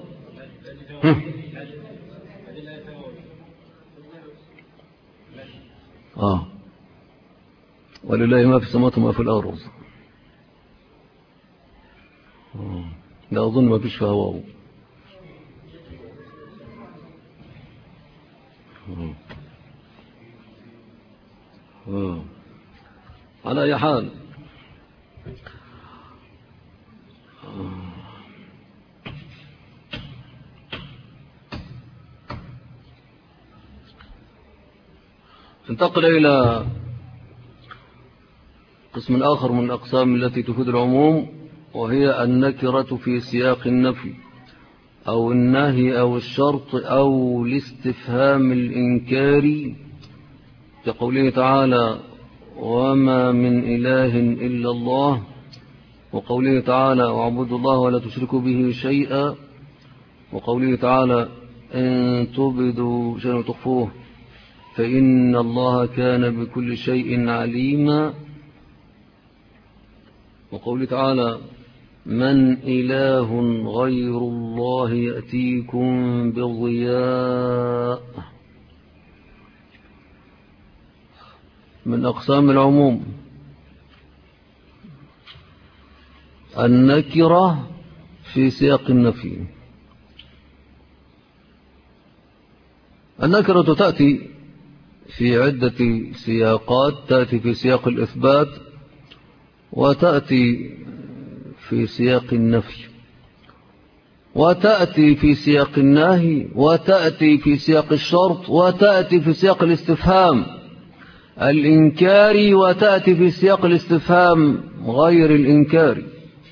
ولله ما في السماوات وما في الأرض. لا أظن ما فيش فيها واو. على أي حال انتقل إلى قسم آخر من الأقسام التي تفيد العموم، وهي النكرة في سياق النفي أو النهي أو الشرط أو الاستفهام الإنكاري، كقوله تعالى وما من إله إلا الله، وقوله تعالى واعبدوا الله ولا تشركوا به شيئا، وقوله تعالى إن تبدوا شيئا وتخفوه فإن الله كان بكل شيء عليما، وقوله تعالى من إله غير الله يأتيكم بضياء. من أقسام العموم النكرة في سياق النفي. النكرة تأتي في عدة سياقات، تأتي في سياق الإثبات، وتأتي في سياق النفي، وتأتي في سياق النهي، وتأتي في سياق الشرط، وتأتي في سياق الاستفهام الإنكاري، وتأتي في سياق الاستفهام غير الإنكاري.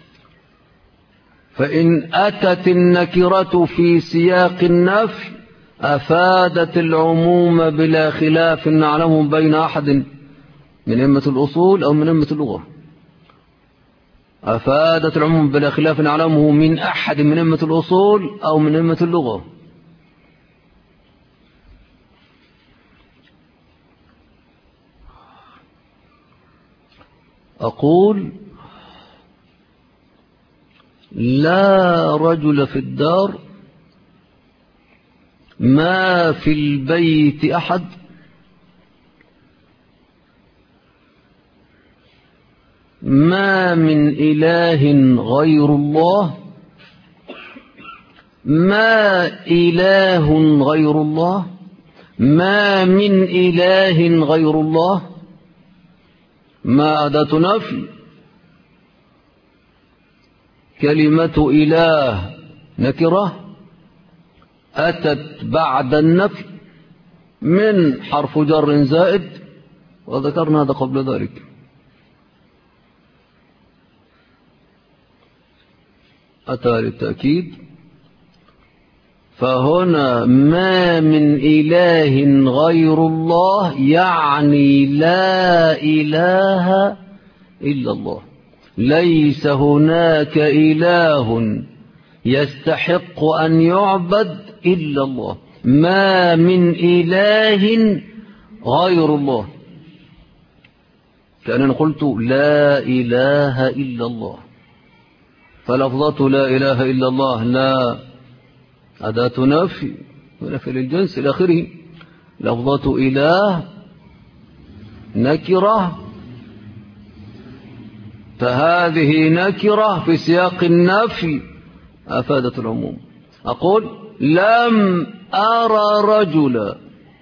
فإن أتت النكرة في سياق النفي أفادت العموم بلا خلاف نعلمه بين أحد من أئمة الأصول أو من أئمة اللغة. أفادت العموم بلا خلاف نعلمه من أحد من أئمة الأصول أو من أئمة اللغة. أقول لا رجل في الدار، ما في البيت أحد، ما من إله غير الله، ما إله غير الله، ما من إله غير الله. ما أداة نفي، كلمة إله نكرة أتت بعد النفي من حرف جر زائد، وذكرنا هذا قبل ذلك. أتى للتأكيد. فهنا ما من إله غير الله يعني لا إله إلا الله، ليس هناك إله يستحق أن يعبد إلا الله. ما من إله غير الله، كأنني قلت لا إله إلا الله. فلفظة لا إله إلا الله لا أداة نفي ونفي للجنس إلى آخره. لفظة إله نكرة، فهذه نكرة في سياق النفي أفادت العموم. أقول لم أرى رجلا،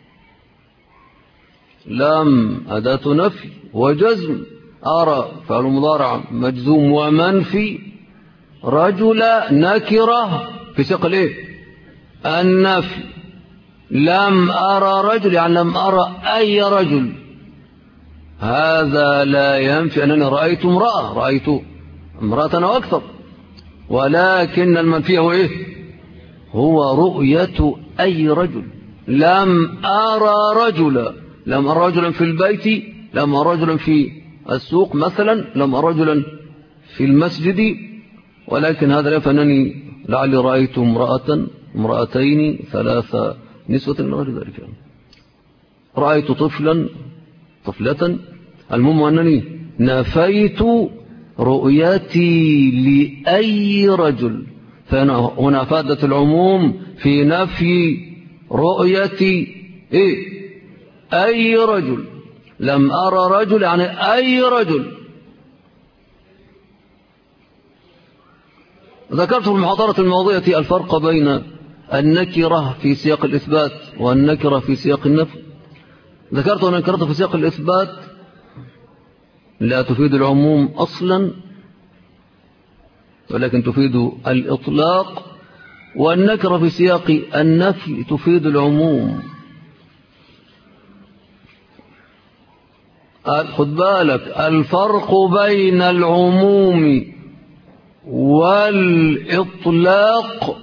لم أداة نفي وجزم، أرى فعل مضارع مجزوم ومنفي، رجلا نكرة في سياق الايه؟ النفي. لم أرى رجل يعني لم أرى أي رجل، هذا لا ينفي أنني رأيت امرأة، رأيت امرأة أو أكثر، ولكن المنفي هو إيه؟ هو رؤية أي رجل. لم أرى رجلا، لم أرى رجلا في البيت، لم أرى رجلا في السوق مثلا، لم أرى رجلا في المسجد، ولكن هذا لا فأنني لعلي رأيت امرأة، امرأتين، ثلاثة نسوة من غير ذلك، رأيت طفلا، طفلة. المهم أنني نفيت رؤيتي لأي رجل، فهنا أفادت العموم في نفي رؤيتي إيه؟ أي رجل. لم أرى رجل يعني أي رجل. ذكرت في المحاضرة الماضية الفرق بين النكرة في سياق الإثبات والنكرة في سياق النفي. ذكرت أن النكرة في سياق الإثبات لا تفيد العموم أصلا، ولكن تفيد الإطلاق، والنكرة في سياق النفي تفيد العموم. خد بالك الفرق بين العموم والإطلاق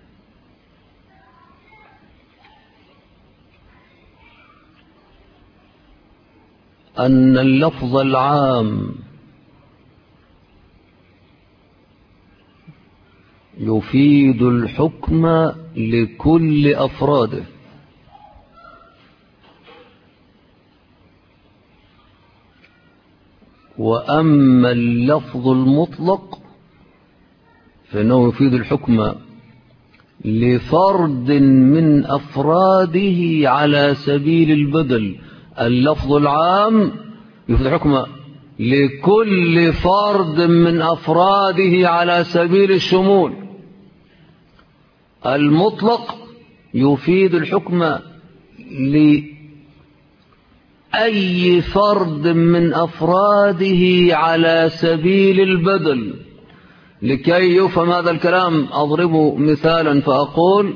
أن اللفظ العام يفيد الحكم لكل أفراده، وأما اللفظ المطلق فإنه يفيد الحكم لفرد من أفراده على سبيل البدل. اللفظ العام يفيد الحكم لكل فرد من أفراده على سبيل الشمول. المطلق يفيد الحكم لأي فرد من أفراده على سبيل البدل. لكي يفهم هذا الكلام أضرب مثالا فأقول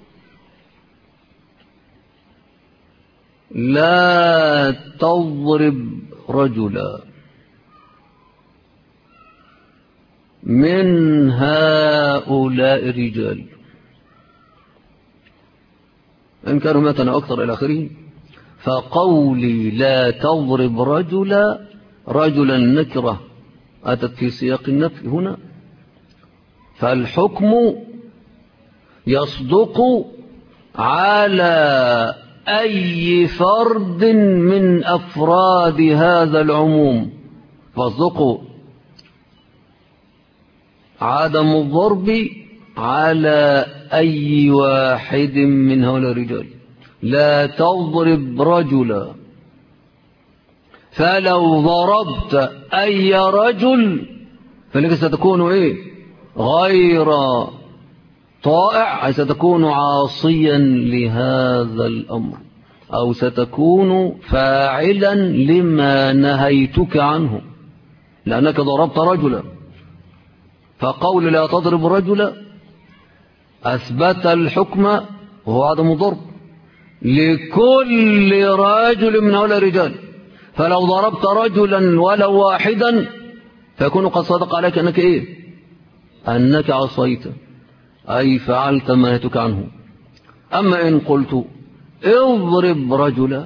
لا تضرب رجلا من هؤلاء الرجال، إن كانوا متنا أكثر إلى آخره. فقولي لا تضرب رجلا، رجلا نكرة أتت في سياق النفي هنا، فالحكم يصدق على أي فرد من أفراد هذا العموم، فاصدق عدم الضرب على أي واحد من هؤلاء الرجال. لا تضرب رجلا، فلو ضربت أي رجل فلك ستكون إيه؟ غير طائع، أي ستكون عاصيا لهذا الأمر، أو ستكون فاعلا لما نهيتك عنه لأنك ضربت رجلا. فقول لا تضرب رجلا أثبت الحكم وهو عدم ضرب لكل رجل من هؤلاء الرجال. فلو ضربت رجلا ولو واحدا فيكون قد صدق عليك أنك إيه؟ أنك عصيت، أي فعلت ما نهيتك عنه. أما إن قلت اضرب رجلا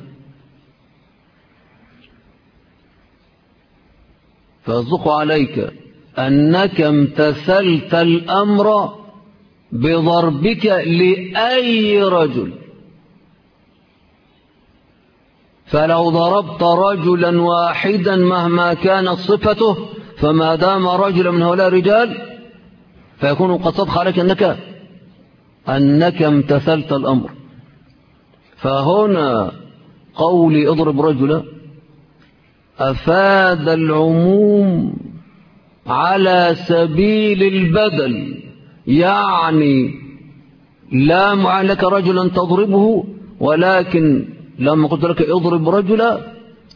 فيصدق عليك أنك امتثلت الأمر بضربك لأي رجل، فلو ضربت رجلا واحدا مهما كانت صفته فما دام رجلا من هؤلاء الرجال فيكون قد صدق عليك أنك امتثلت الأمر. فهنا قولي اضرب رجلا أفاد العموم على سبيل البدل، يعني لا معين لك رجلا تضربه، ولكن لما قلت لك اضرب رجلا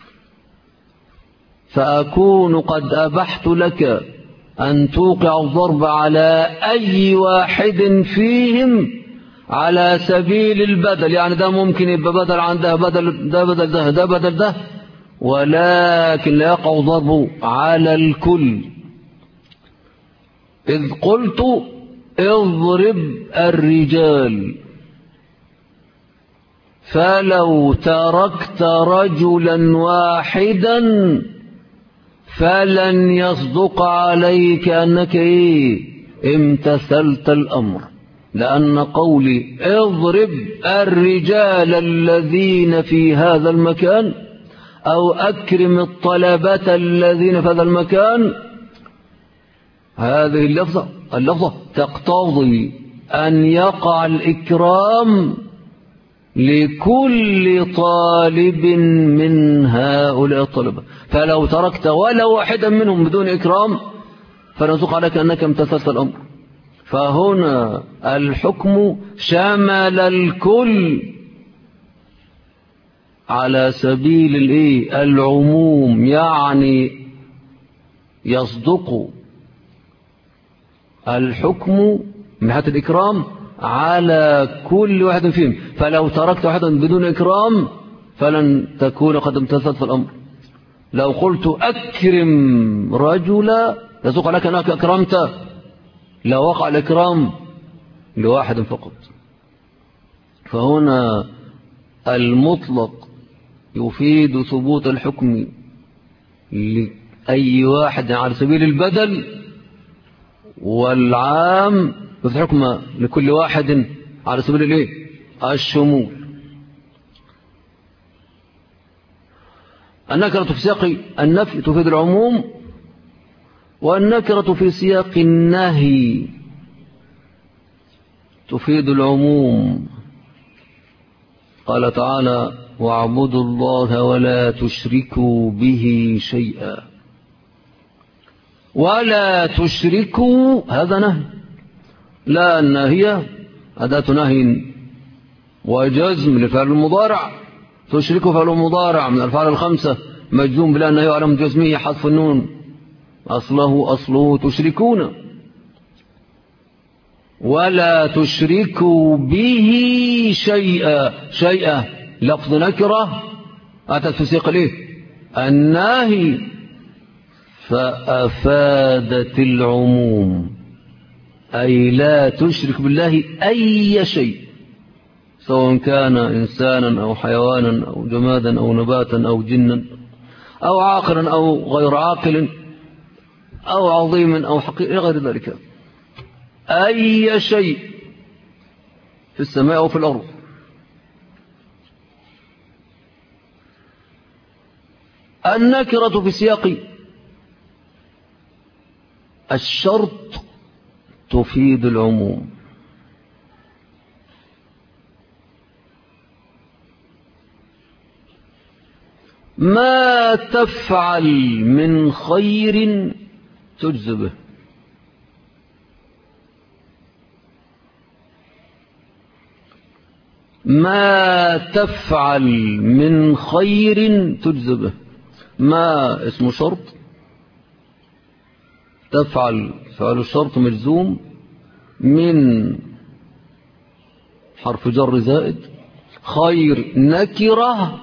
فأكون قد أبحت لك أن توقع الضرب على أي واحد فيهم على سبيل البدل، يعني ده ممكن يبقى بدل عن ده، بدل ده بدل ده، ده بدل ده، ولكن لا يقع ضربه على الكل. إذ قلت اضرب الرجال، فلو تركت رجلا واحدا فلن يصدق عليك أنك امتثلت الأمر، لأن قولي اضرب الرجال الذين في هذا المكان أو أكرم الطلبة الذين في هذا المكان، هذه اللفظة تقتضي أن يقع الإكرام لكل طالب من هؤلاء الطلبة. فلو تركت ولا واحدا منهم بدون إكرام فنسوق عليك أنك امتثلت الأمر. فهنا الحكم شمل الكل على سبيل العموم، يعني يصدق الحكم من حيث الإكرام على كل واحد فيهم. فلو تركت واحدا بدون إكرام فلن تكون قد امتثلت الأمر. لو قلت أكرم رجلا يسوق لك أنك أكرمت، لو وقع الإكرام لواحد فقط. فهنا المطلق يفيد ثبوت الحكم لأي واحد على سبيل البدل، والعام يفيد الحكم لكل واحد على سبيل الشمول. النكرة في سياق النفي تفيد العموم، والنكرة في سياق النهي تفيد العموم. قال تعالى واعبدوا الله ولا تشركوا به شيئا، ولا تشركوا هذا نهي، لا النهي أداة نهي وجزم لفعل المضارع، تشركوا فعل المضارع من الأفعال الخمسة مجزوم بلا النهي وعلامة جزمه حذف النون، أصله تشركون. ولا تشركوا به شيئا لفظ نكرة أتت في سياق النهي فأفادت العموم، أي لا تشرك بالله أي شيء، سواء كان إنسانا أو حيوانا أو جمادا أو نباتا أو جنا أو عاقلا أو غير عاقل أو عظيم أو حقير إلى غير ذلك، أي شيء في السماء أو في الأرض. النكرة في سياق الشرط تفيد العموم. ما تفعل من خير تجزى به، ما تفعل من خير تجزى به. ما اسم شرط، تفعل فعل الشرط مجزوم من حرف جر زائد، خير نكرة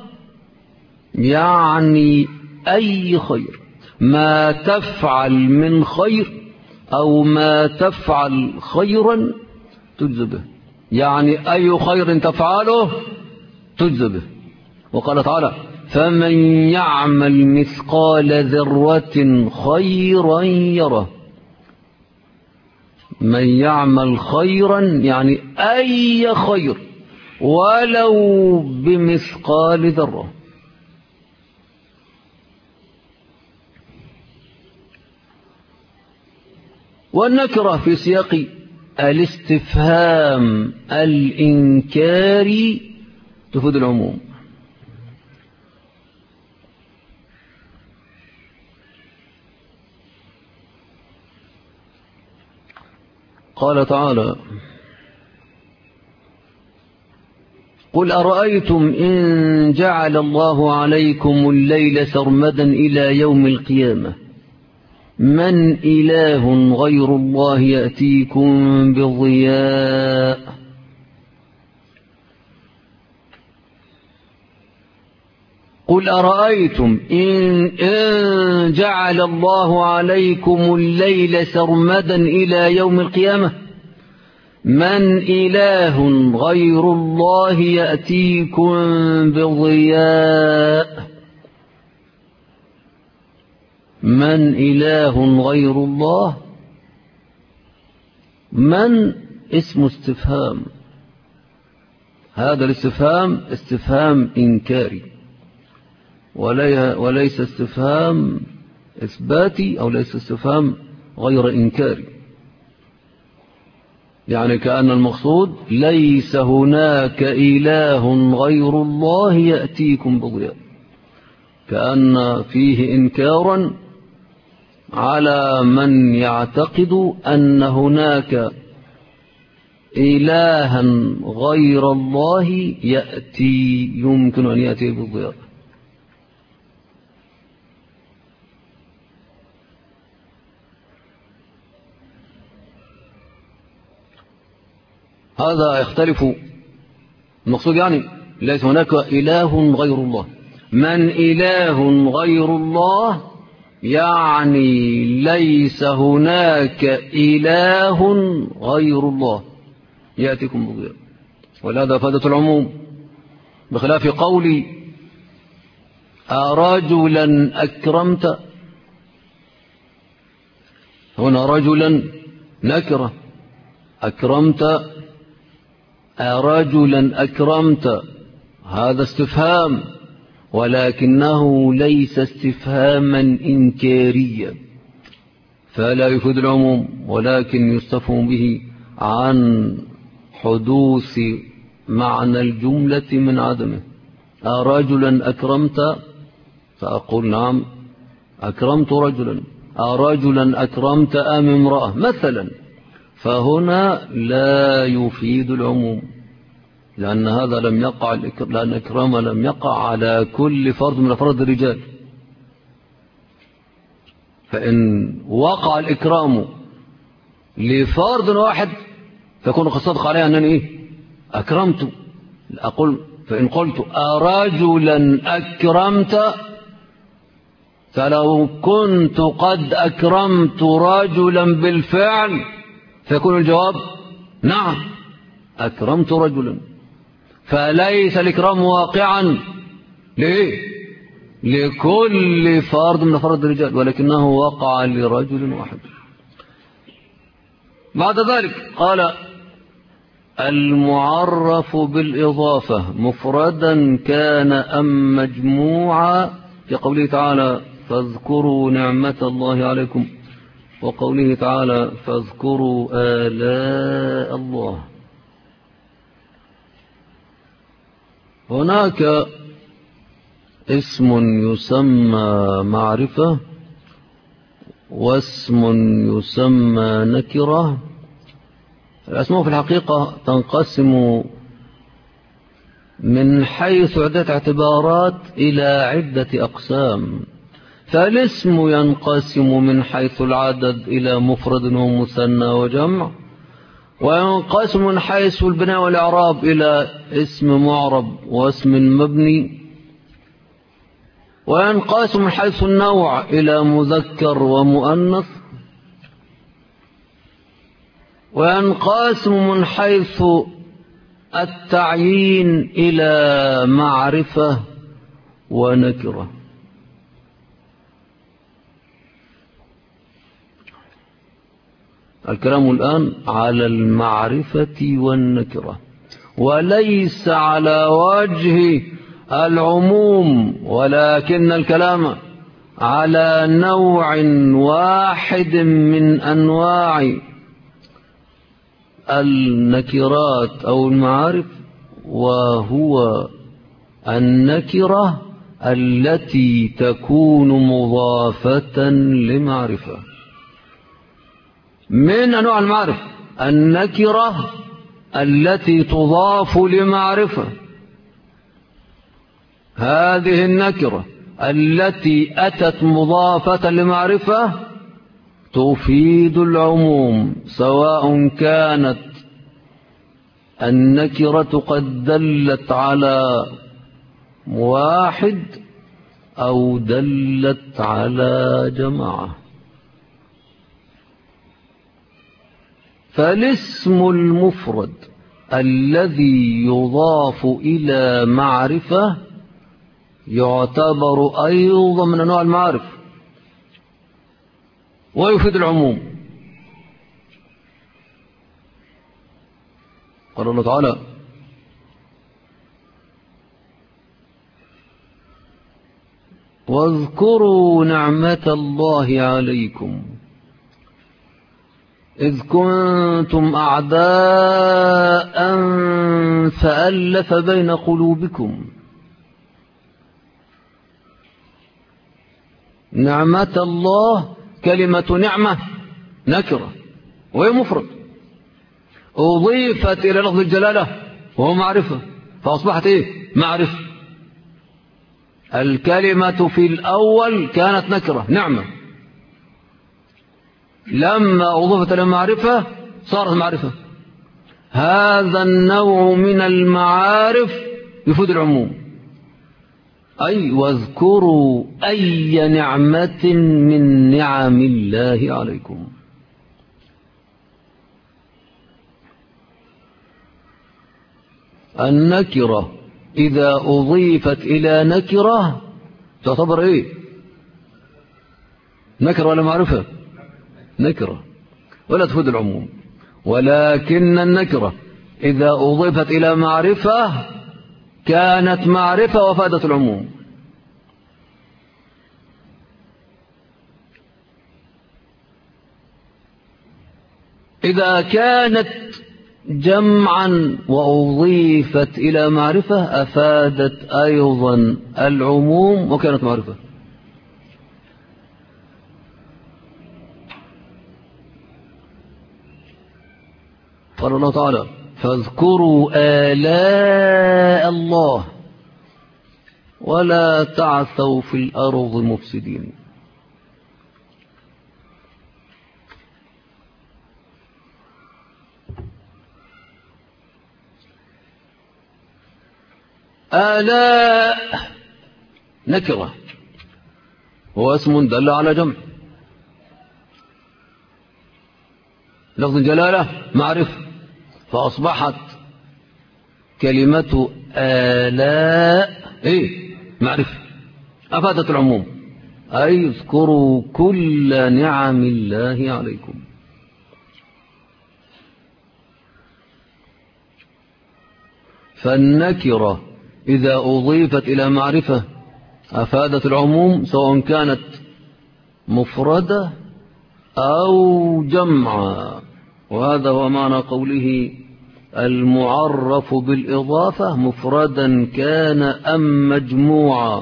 يعني أي خير، ما تفعل من خير أو ما تفعل خيرا تجزى به، يعني أي خير تفعله تجزى به. وقال تعالى فمن يعمل مثقال ذرة خيرا يره، من يعمل خيرا يعني أي خير ولو بمثقال ذرة. والنكرة في سياق الاستفهام الإنكاري تفيد العموم. قال تعالى: قل أرأيتم إن جعل الله عليكم الليل سرمدا إلى يوم القيامة من إله غير الله يأتيكم بضياء. قل أرأيتم إن جعل الله عليكم الليل سرمدا إلى يوم القيامة من إله غير الله يأتيكم بضياء. من إله غير الله، من اسم استفهام، هذا الاستفهام استفهام إنكاري وليس استفهام إثباتي، أو ليس استفهام غير إنكاري. يعني كأن المقصود ليس هناك إله غير الله يأتيكم بضياء، كأن فيه إنكارا على من يعتقد أن هناك إلها غير الله يمكن أن يأتي بالضياء. هذا يختلف المقصود، يعني ليس هناك إله غير الله. من إله غير الله يعني ليس هناك إله غير الله يأتيكم بضياء، ولهذا فائدة العموم، بخلاف قولي أرجلا أكرمت، هنا رجلا نكرة، أكرمت أرجلا أكرمت هذا استفهام، ولكنه ليس استفهاما إنكاريا فلا يفيد العموم، ولكن يستفهم به عن حدوث معنى الجملة من عدمه. أرجلا أكرمت، فأقول نعم أكرمت رجلا. أرجلا أكرمت أم امرأة مثلا، فهنا لا يفيد العموم، لأن هذا لم يقع، لأن الإكرام لم يقع على كل فرد من أفراد الرجال. فإن وقع الإكرام لفرد واحد فيكون قد صدق عليه أنني أكرمت. أقول فإن قلت أرجلا أكرمت، فلو كنت قد أكرمت رجلا بالفعل فيكون الجواب نعم أكرمت رجلا. فليس الإكرام واقعا لكل فرد من فرد الرجال، ولكنه وقع لرجل واحد. بعد ذلك قال المعرف بالإضافة مفردا كان أم مجموعا، في قوله تعالى فاذكروا نعمة الله عليكم، وقوله تعالى فاذكروا آلاء الله. هناك اسم يسمى معرفة واسم يسمى نكرة. الأسماء في الحقيقة تنقسم من حيث عدة اعتبارات إلى عدة أقسام. فالاسم ينقسم من حيث العدد إلى مفرد ومثنى وجمع، وينقسم من حيث البناء والإعراب إلى اسم معرب واسم مبني، وينقسم من حيث النوع إلى مذكر ومؤنث، وينقسم من حيث التعيين إلى معرفة ونكرة. الكلام الآن على المعرفة والنكرة، وليس على وجه العموم، ولكن الكلام على نوع واحد من أنواع النكرات أو المعارف، وهو النكرة التي تكون مضافة لمعرفة. من أنواع المعارف النكرة التي تضاف لمعرفة. هذه النكرة التي أتت مضافة لمعرفة تفيد العموم، سواء كانت النكرة قد دلت على واحد أو دلت على جماعة. فالاسم المفرد الذي يضاف إلى معرفة يعتبر أيضا من أنواع المعارف ويفيد العموم. قال الله تعالى: واذكروا نعمة الله عليكم إذ كنتم أعداء فألف بين قلوبكم. نعمة الله، كلمة نعمة نكرة وهي مفرد، أضيفت إلى لفظ الجلالة وهو معرفة، فأصبحت إيه؟ معرفة. الكلمة في الأول كانت نكرة نعمة، لما أضيفت إلى معرفة صارت معرفة. هذا النوع من المعارف يفيد العموم، أي واذكروا أي نعمة من نعم الله عليكم. النكرة إذا أضيفت إلى نكرة تعتبر إيه؟ نكرة ولا معرفة؟ نكرة ولا تفيد العموم. ولكن النكرة إذا أضيفت إلى معرفة كانت معرفة وفادت العموم. إذا كانت جمعا وأضيفت إلى معرفة أفادت أيضا العموم وكانت معرفة. قال الله تعالى: فاذكروا آلاء الله ولا تعثوا في الأرض مفسدين. آلاء نكرة هو اسم دل على جمع، لفظ الجلالة معرفة، فأصبحت كلمة آلاء إيه؟ معرفة، أفادت العموم، أي اذكروا كل نعم الله عليكم. فالنكرة إذا أضيفت إلى معرفة أفادت العموم، سواء كانت مفردة أو جمعا. وهذا هو معنى قوله: المعرف بالإضافة مفردا كان أم مجموعا.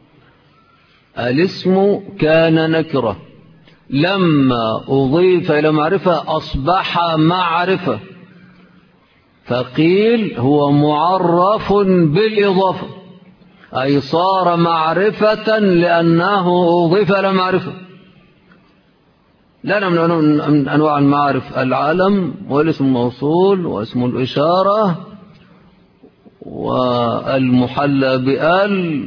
الاسم كان نكرة، لما أضيف إلى معرفة أصبح معرفة، فقيل هو معرف بالإضافة، أي صار معرفة لأنه أضيف إلى معرفة. لا من أنواع المعارف العالم والاسم الموصول واسم الإشارة والمحلى بأل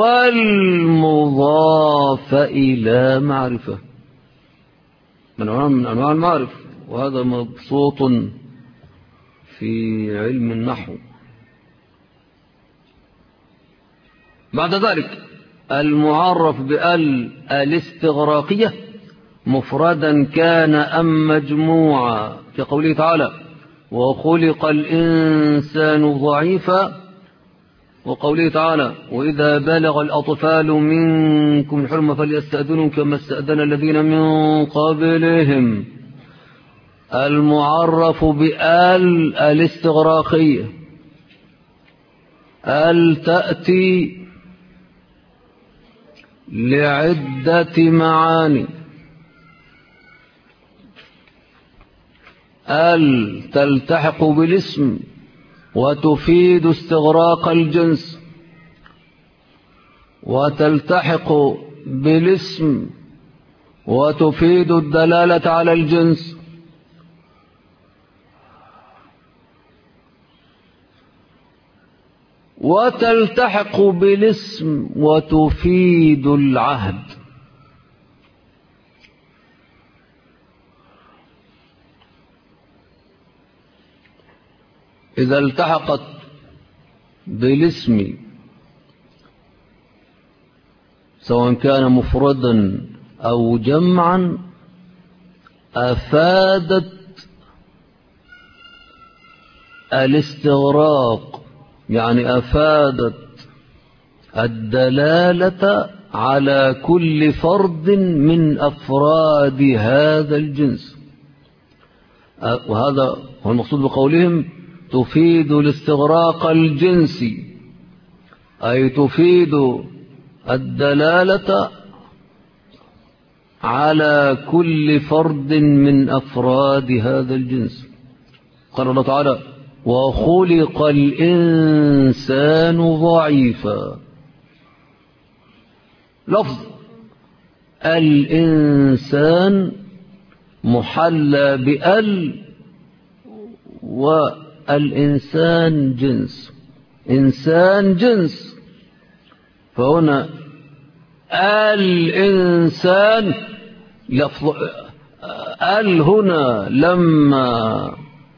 والمضاف إلى معرفة، من أنواع المعارف. وهذا مبسوط في علم النحو. بعد ذلك المعرف بأل الاستغراقية مفردا كان أم مجموعا، كقوله تعالى: وخلق الإنسان ضعيفا وقوله تعالى وإذا بلغ الأطفال منكم الحلم فليستأذنوا كما استأذن الذين من قبلهم. المعرف بآل الاستغراقية، آل تأتي لعدة معاني. آل تلتحق بالاسم وتفيد استغراق الجنس، وتلتحق بالاسم وتفيد الدلالة على الجنس، وتلتحق بالاسم وتفيد العهد. إذا التحقت بالاسم سواء كان مفردا أو جمعا أفادت الاستغراق، يعني أفادت الدلالة على كل فرد من أفراد هذا الجنس. وهذا هو المقصود بقولهم تفيد الاستغراق الجنسي، أي تفيد الدلالة على كل فرد من أفراد هذا الجنس. قال الله تعالى وخلق الإنسان ضعيفا. لفظ الإنسان محلى بأل، والإنسان جنس، إنسان جنس، فهنا الإنسان لفظ ال هنا لما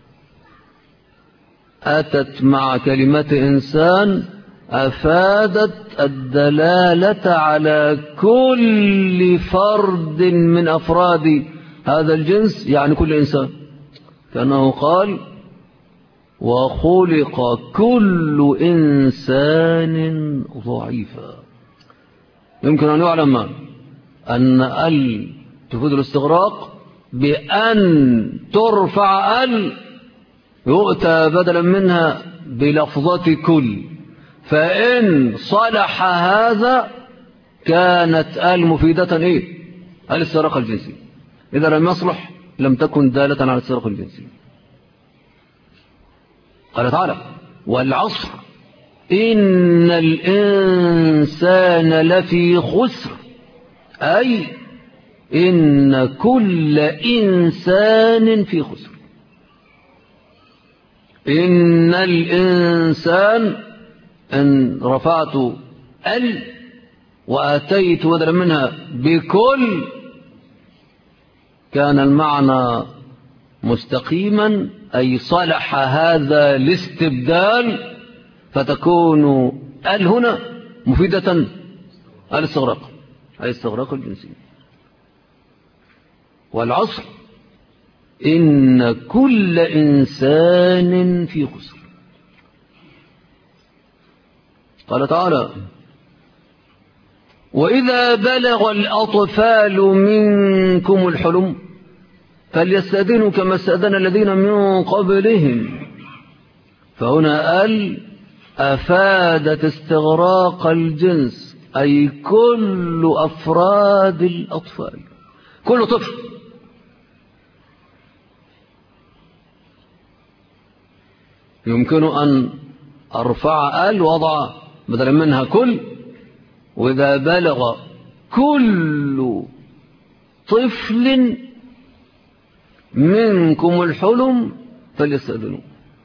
أتت مع كلمة إنسان أفادت الدلالة على كل فرد من أفراد هذا الجنس، يعني كل إنسان، كأنه قال وخلق كل إنسان ضعيفا. يمكن أن يعلم أن ال تفيد الاستغراق بأن ترفع ال يؤتى بدلا منها بلفظة كل، فإن صلح هذا كانت ال مفيدة إيه؟ الاستغراق الجنسي. إذا لم يصلح لم تكن دالة على الاستغراق الجنسي. قال تعالى والعصر إن الإنسان لفي خسر، أي إن كل إنسان في خسر. إن الإنسان إن رفعت ال وأتيت بدلا منها بكل كان المعنى مستقيما، أي صلح هذا الاستبدال فتكون ال هنا مفيدة الاستغراق، أي استغراق الجنسي. والعصر إن كل إنسان في خسر. قال تعالى وإذا بلغ الأطفال منكم الحلم فليستأذنوا كما استأذن الذين من قبلهم. فهنا ال أفادت استغراق الجنس، أي كل أفراد الأطفال، كل طفل. يمكن أن أرفع ال وضع بدلا منها كل، وإذا بلغ كل طفل منكم الحلم فليستأذنوا.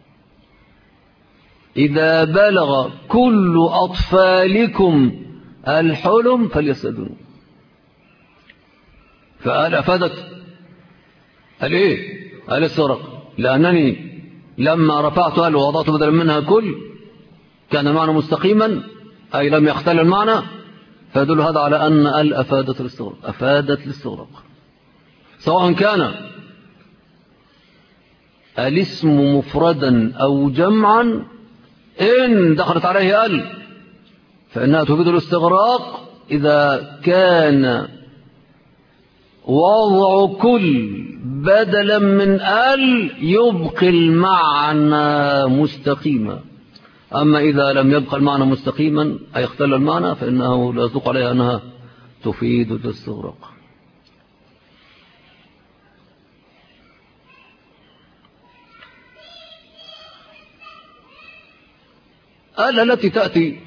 إذا بلغ كل أطفالكم الحلم فليستأذنوا. فقال أفادت الإيه؟ الاستغراق، لأنني لما رفعت ال ووضعت بدلا منها كل كان المعنى مستقيما، أي لم يختل المعنى، فيدل هذا على أن ال أفادت الاستغراق، أفادت الاستغراق، سواء كان الاسم مفردا أو جمعا. إن دخلت عليه ال فإنها تفيد الاستغراق إذا كان وضع كل بدلا من ال يبقي المعنى مستقيما. أما إذا لم يبقى المعنى مستقيما أي اختل المعنى فإنه لا يصدق عليها أنها تفيد الاستغراق. ال التي تأتي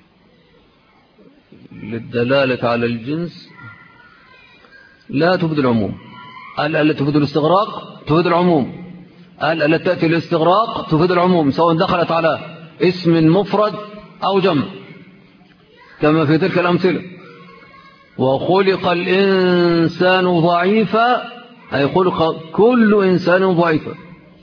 للدلالة على الجنس لا تفيد العموم. ال التي تفيد الاستغراق تفيد العموم. ال التي تأتي للاستغراق تفيد العموم سواء دخلت على اسم مفرد أو جمع كما في تلك الأمثلة. وخلق الإنسان ضعيفا أي خلق كل إنسان ضعيفا.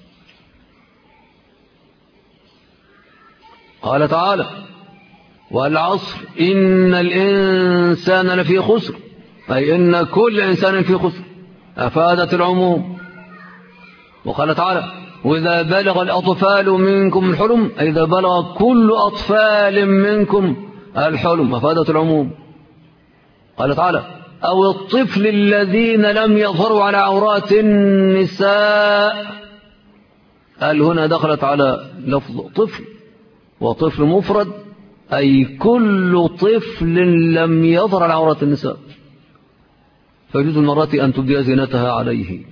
قال تعالى والعصر إن الإنسان لفي خسر أي إن كل إنسان في خسر أفادت العموم. وقال تعالى وإذا بلغ الأطفال منكم الحلم أي إذا بلغ كل أطفال منكم الحلم أفادت العموم. قال تعالى أو الطفل الذين لم يظهروا على عورات النساء. قال هنا دخلت على لفظ طفل وطفل مفرد أي كل طفل لم يظهر على عورات النساء فيجوز المرأة أن تبدي زينتها عليه.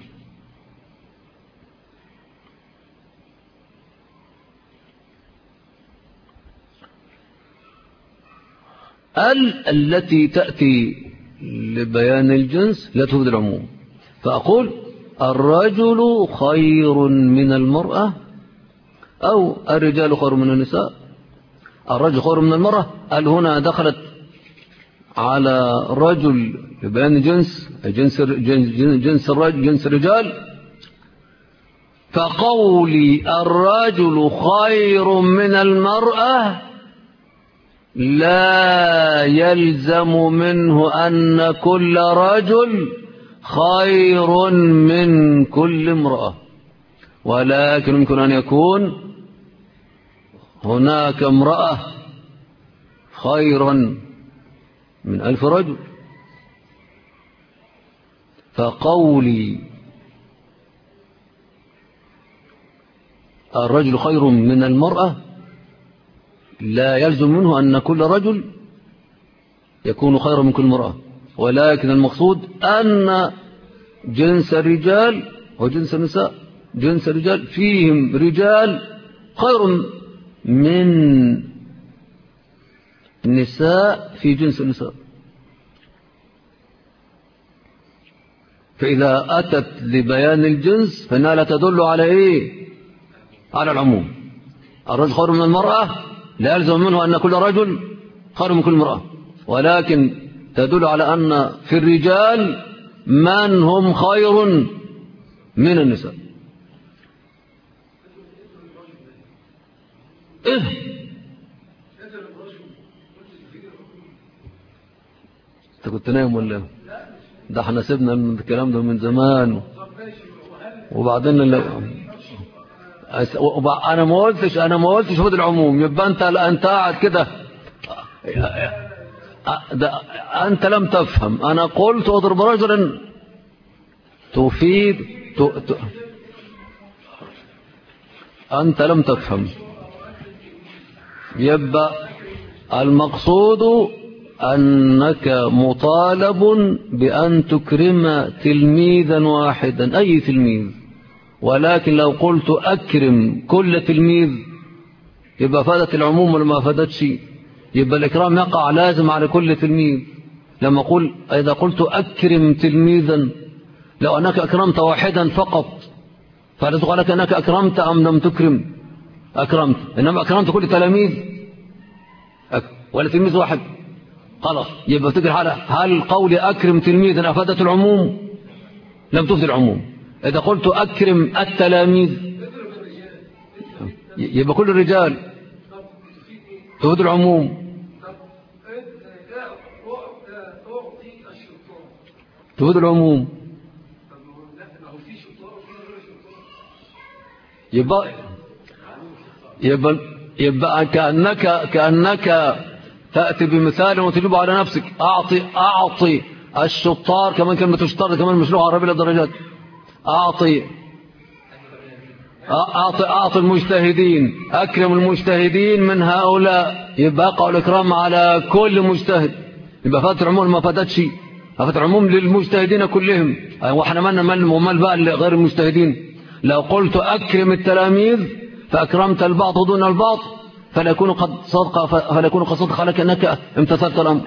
التي تأتي لبيان الجنس لا تفيد العموم. فأقول الرجل خير من المرأة أو الرجال خير من النساء. الرجل خير من المرأة قال هنا دخلت على رجل لبيان جنس الرجال فقولي الرجل خير من المرأة لا يلزم منه أن كل رجل خير من كل امرأة ولكن يمكن أن يكون هناك امرأة خيرا من 1000 رجل. فقولي الرجل خير من المرأة لا يلزم منه أن كل رجل يكون خيرا من كل امرأة ولكن المقصود أن جنس الرجال وجنس النساء جنس الرجال فيهم رجال خير من النساء في جنس النساء. فإذا أتت لبيان الجنس فإنها لا تدل على إيه؟ على العموم. الرجل خير من المرأة لا يلزم منه أن كل رجل خير من كل امرأة ولكن تدل على أن في الرجال من هم خير من النساء. إيه أنت كنت نايم ولا ده احنا سيبنا الكلام ده من زمان وبعدين انا ما قلتش خد العموم يبقى انت قاعد كده انت لم تفهم. انا قلت اضرب رجلا تفيد انت لم تفهم. يبقى المقصود أنك مطالب بأن تكرم تلميذا واحدا أي تلميذ ولكن لو قلت أكرم كل تلميذ يبقى فادت العموم ولا ما فادتش. يبقى الإكرام يقع لازم على كل تلميذ. لما أقول إذا قلت أكرم تلميذا لو أنك أكرمت واحدا فقط فلا تقول لك أنك أكرمت أم لم تكرم. أكرمت إنما أكرمت كل تلاميذ ولا تلميذ واحد خلاص. يبقى تقول هل قولي أكرم تلميذا أفادت العموم؟ لم تفد العموم. إذا قلت أكرم التلاميذ يبقى كل الرجال تفد العموم تفد العموم. يبقى كأنك تأتي بمثال وتجيب على نفسك. أعطي الشطار، كمان كلمة الشطار كمان مش لغة عربية للدرجات. أعطي المجتهدين، أكرم المجتهدين من هؤلاء. يبقى أقع الإكرام على كل مجتهد. يبقى فات العموم ما فاتت شيء، فات العموم للمجتهدين كلهم. وإحنا مال بقى غير المجتهدين. لو قلت أكرم التلاميذ فأكرمت البعض دون البعض فلا يكون قد صدق عليك أنك امتثلت الأمر.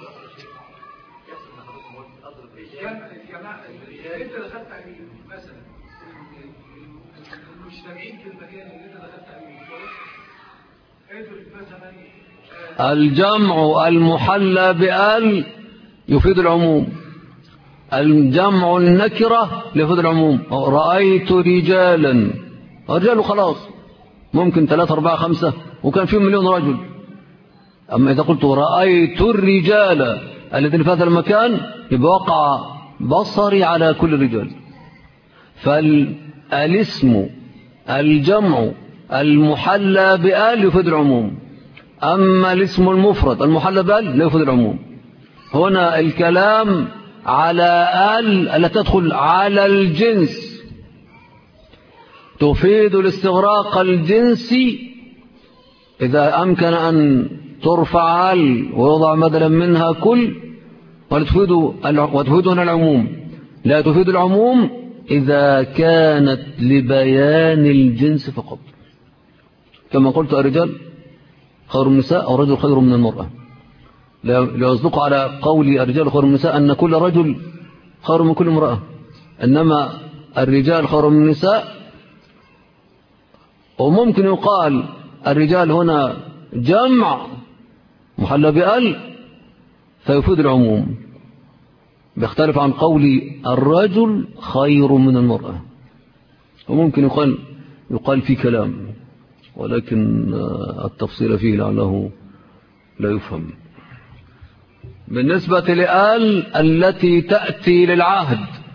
الجمع المحلى بآل يفيد العموم. الجمع النكرة يفيد العموم. رأيت رجالا، رجال خلاص، ممكن 3 4 5 وكان فيهم 1,000,000 رجل. أما إذا قلت رأيت الرجال الذين في هذا المكان يبقى وقع بصري على كل الرجال. فالاسم الجمع المحلى بآل يفيد العموم. أما الاسم المفرد المحلى بآل لا يفيد العموم. هنا الكلام على آل التي تدخل على الجنس تفيد الاستغراق الجنسي إذا أمكن أن ترفع آل ويوضع بدلا منها كل، وتفيدنا العموم. لا تفيد العموم إذا كانت لبيان الجنس فقط، كما قلت الرجال خير من النساء أو رجل خير من المرأة. لا يصدق على قول الرجال خير من النساء أن كل رجل خير من كل امرأة، إنما الرجال خير من النساء. وممكن يقال الرجال هنا جمع محلى بآل فيفيد العموم، بيختلف عن قول الرجل خير من المرأة. وممكن يقال في كلام، ولكن التفصيل فيه لعله لا يفهم. بالنسبة لآل التي تأتي للعهد،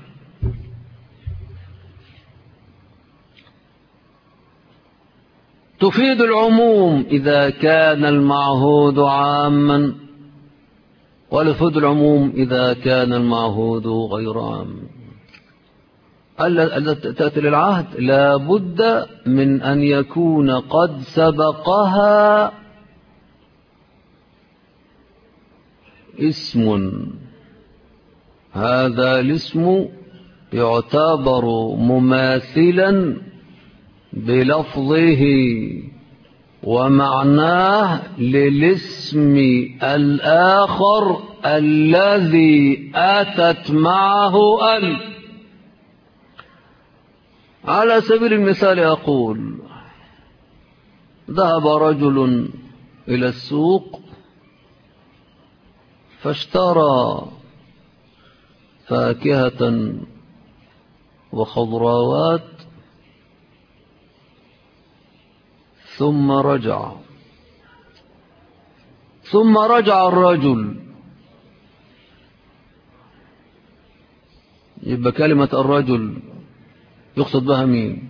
تفيد العموم إذا كان المعهود عاما، ولا تفيد العموم إذا كان المعهود غير عام. التي تأتي للعهد لا بد من أن يكون قد سبقها اسم. هذا الاسم يعتبر مماثلا بلفظه ومعناه للاسم الآخر الذي أتت معه ال. على سبيل المثال أقول ذهب رجل إلى السوق فاشترى فاكهة وخضروات ثم رجع الرجل. يبقى كلمة الرجل يقصد بها مين؟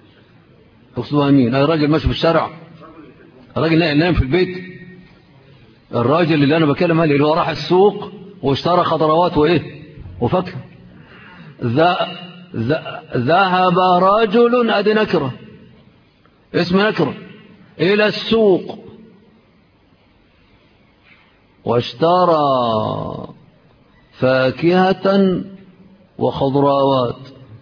الراجل ماشي في الشارع، الراجل نايم في البيت. الراجل اللي أنا بكلم عليه اللي هو راح السوق واشترى خضروات وإيه وفاكهة. ذهب رجل، أدي نكرة، اسم نكرة، إلى السوق واشترى فاكهة وخضروات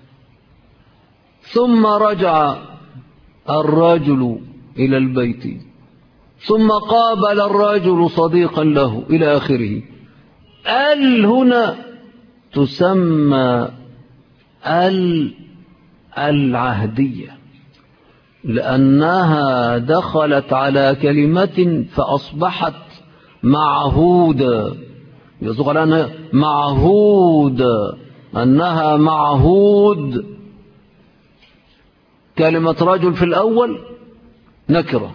ثم رجع الرجل إلى البيت ثم قابل الرجل صديقا له إلى آخره. ال هنا تسمى العهدية لأنها دخلت على كلمة فأصبحت معهودة. يصدق على أنها معهودة، أنها معهود. كلمة رجل في الأول نكرة،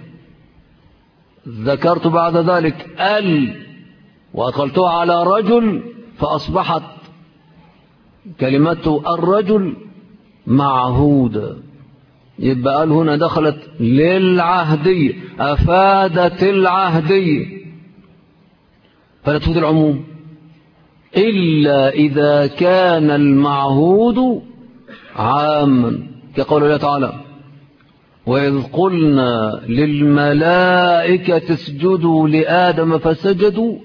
ذكرت بعد ذلك وأدخلتها على رجل فأصبحت كلمة الرجل معهودة. يبقى قال هنا دخلت للعهدية، أفادت العهدية فلا تفيد العموم إلا إذا كان المعهود عاما، كقول الله تعالى وإذ قلنا للملائكة اسجدوا لآدم فسجدوا.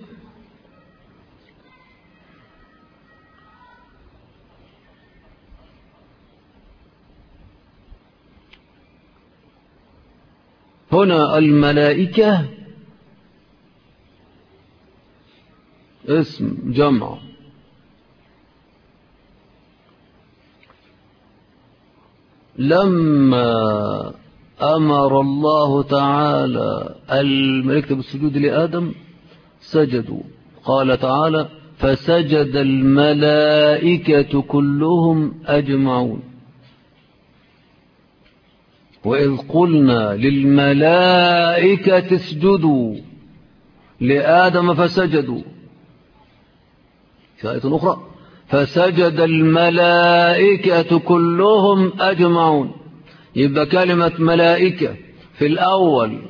هنا الملائكة اسم جمع، لما أمر الله تعالى الملائكة بالسجود لآدم سجدوا، قال تعالى فسجد الملائكة كلهم أجمعون. وإذ قلنا للملائكة اسجدوا لآدم فسجدوا، في آية أخرى فسجد الملائكة كلهم أجمعون. يبقى كلمة ملائكة في الأول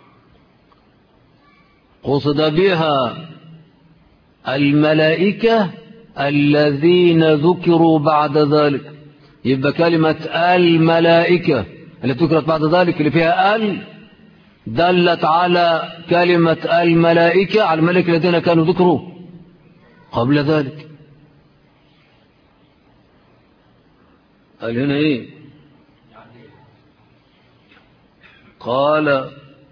قصد بها الملائكة الذين ذكروا بعد ذلك. يبقى كلمة الملائكة التي ذكرت بعد ذلك اللي فيها دلت على كلمة الملائكة على الملائكة الذين كانوا ذكروا قبل ذلك. قال هنا ايه؟ قال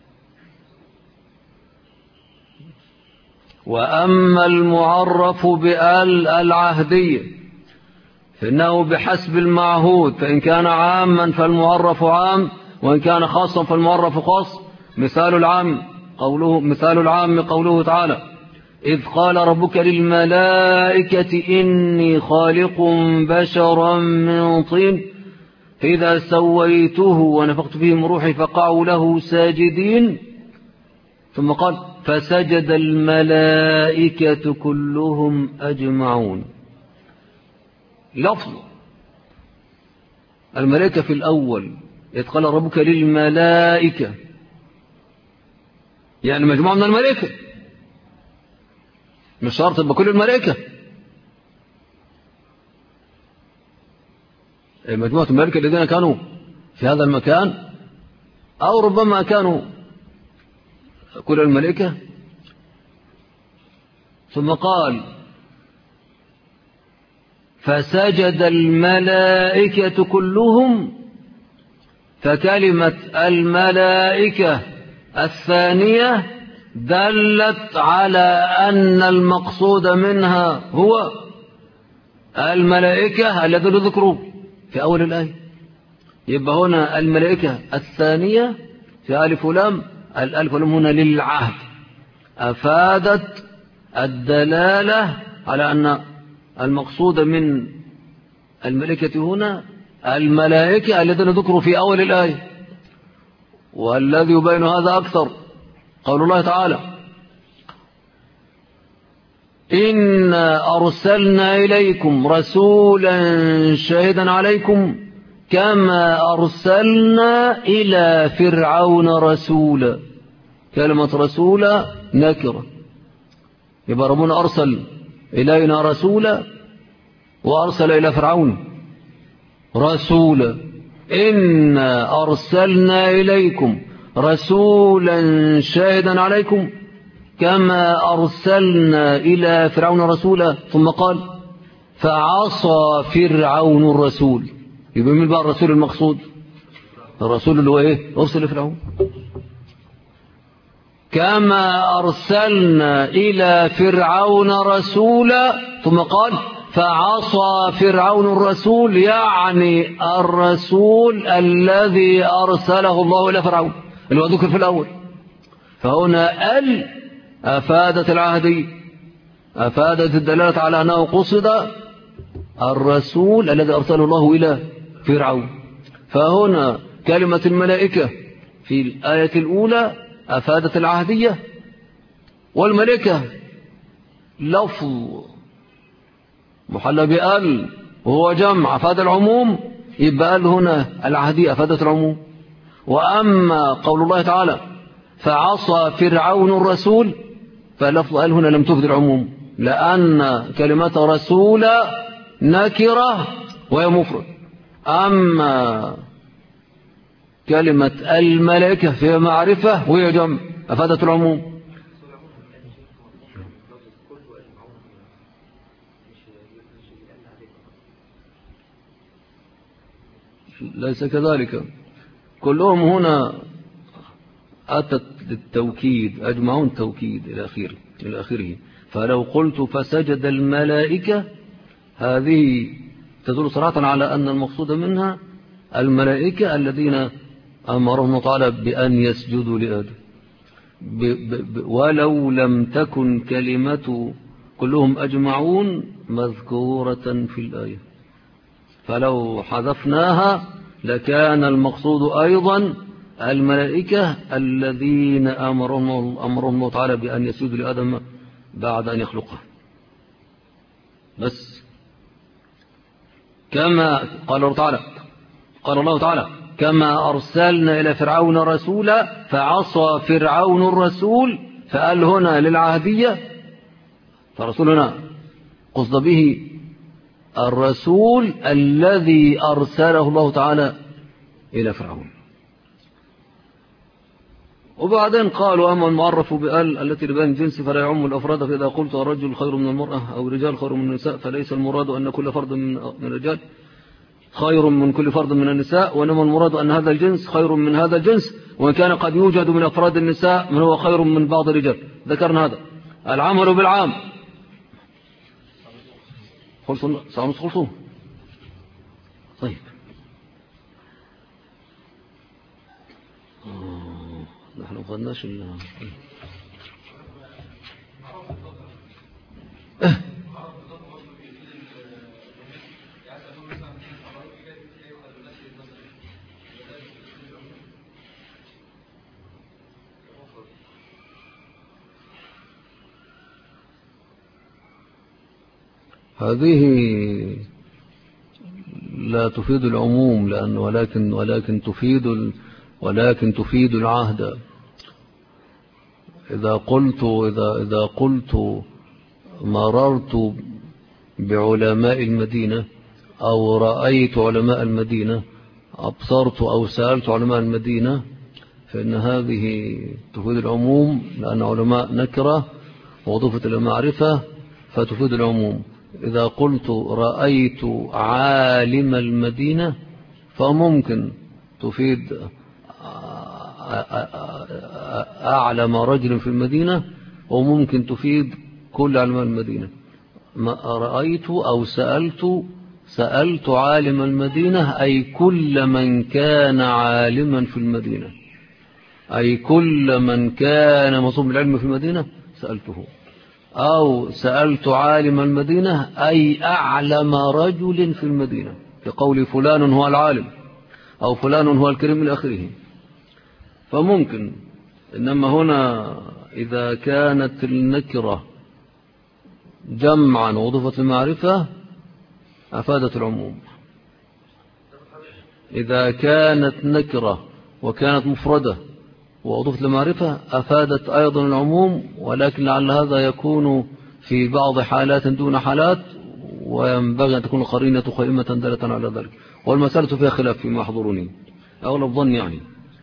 وأما المعرف بآل العهدية فإنه بحسب المعهود، فإن كان عاما فالمعرف عام، وإن كان خاصا فالمعرف خاص. مثال العام قوله تعالى إذ قال ربك للملائكة إني خالق بشرا من طين فإذا سويته ونفخت فيه من روحي فقعوا له ساجدين. ثم قال فسجد الملائكة كلهم أجمعون. لفظ الملائكة في الأول إذ قال ربك للملائكة يعني مجموعة من الملائكة، مش شرط يبقى كل الملائكة، مجموعة الملائكة الذين كانوا في هذا المكان، أو ربما كانوا كل الملائكة. ثم قال فسجد الملائكة كلهم، فكلمة الملائكة الثانية دلت على أن المقصود منها هو الملائكة الذين ذكروا في أول الآية. يبقى هنا الملائكة الثانية في ألف ولام، الألف واللام هنا للعهد، أفادت الدلالة على أن المقصود من الملائكة هنا الملائكة الذين ذكروا في أول الآية. والذي يبين هذا أكثر قول الله تعالى إنا أرسلنا إليكم رسولا شاهدا عليكم كما أرسلنا إلى فرعون رسولا. كلمة رسولا نكرة، يبقى ربنا أرسل إلينا رسولا وأرسل إلى فرعون رسولا. إنا أرسلنا إليكم رسولا شاهدا عليكم كما أرسلنا إلى فرعون رسولا. ثم قال فعصى فرعون الرسول. يبقى من بقى الرسول المقصود؟ الرسول اللي هو إيه؟ أرسل فرعون. كما أرسلنا إلى فرعون رسولا. ثم قال فعصى فرعون الرسول، يعني الرسول الذي أرسله الله إلى فرعون اللي هو ذكر في الأول. فهنا أفادت العهدية، أفادت الدلالة على أنه قصد الرسول الذي أرسله الله إلى فرعون. فهنا كلمة الملائكة في الآية الأولى أفادت العهدية، والملائكة لفظ محلى بأل وهو جمع أفاد العموم، يبقى قال هنا العهدية أفادت العموم. وأما قول الله تعالى فعصى فرعون الرسول فلفظ قال هنا لم تفد العموم، لأن كلمة رسول نكرة وهي مفرد. أما كلمة الملائكة فيها معرفة وهي جمع أفادت العموم. ليس كذلك، كلهم هنا أتت للتوكيد، أجمعون توكيد إلى آخره. فلو قلت فسجد الملائكة هذه تدل صراحة على أن المقصود منها الملائكة الذين أمرهم تعالى بأن يسجدوا لآدم، ولو لم تكن كلمة كلهم أجمعون مذكورة في الآية، فلو حذفناها لكان المقصود أيضا الملائكة الذين أمرهم الله تعالى بأن يسجدوا لآدم بعد أن يخلقه. بس كما قال الله تعالى كما أرسلنا إلى فرعون رسولا فعصى فرعون الرسول، فقال هنا للعهدية، فرسول هنا قصد به الرسول الذي أرسله الله تعالى إلى فرعون. وبعدين قالوا أما المعرف بأل التي لبان الجنس فلا يعم الأفراد، فإذا قلت الرجل خير من المرأة أو الرجال خير من النساء فليس المراد أن كل فرد من الرجال خير من كل فرد من النساء، وإنما المراد أن هذا الجنس خير من هذا الجنس، وإن كان قد يوجد من أفراد النساء من هو خير من بعض الرجال. ذكرنا هذا العمل بالعام. خلصوا طيب. نحن ما قلناش هذه لا تفيد العموم، لأن ولكن تفيد العهد. إذا قلت مررت بعلماء المدينة أو رأيت علماء المدينة، أبصرت أو سألت علماء المدينة، فإن هذه تفيد العموم، لأن علماء نكرة وأضيفت إلى معرفة فتفيد العموم. إذا قلت رأيت عالم المدينة فممكن تفيد أعلم رجل في المدينة، وممكن تفيد كل علماء المدينة. رأيت أو سألت عالم المدينة أي كل من كان عالما في المدينة، أي كل من كان مصوب العلم في المدينة سألته. أو سألت عالم المدينة أي أعلم رجل في المدينة، كقول فلان هو العالم أو فلان هو الكريم إلى آخره. فممكن، إنما هنا إذا كانت النكرة جمعا وضفت المعرفة أفادت العموم. إذا كانت نكرة وكانت مفردة وأضفت المعرفة أفادت أيضا العموم، ولكن لعل هذا يكون في بعض حالات دون حالات، وينبغي أن تكون القرينة قائمة دالة على ذلك. والمسألة فيها خلاف فيما يحضرني أغلب ظن يعني.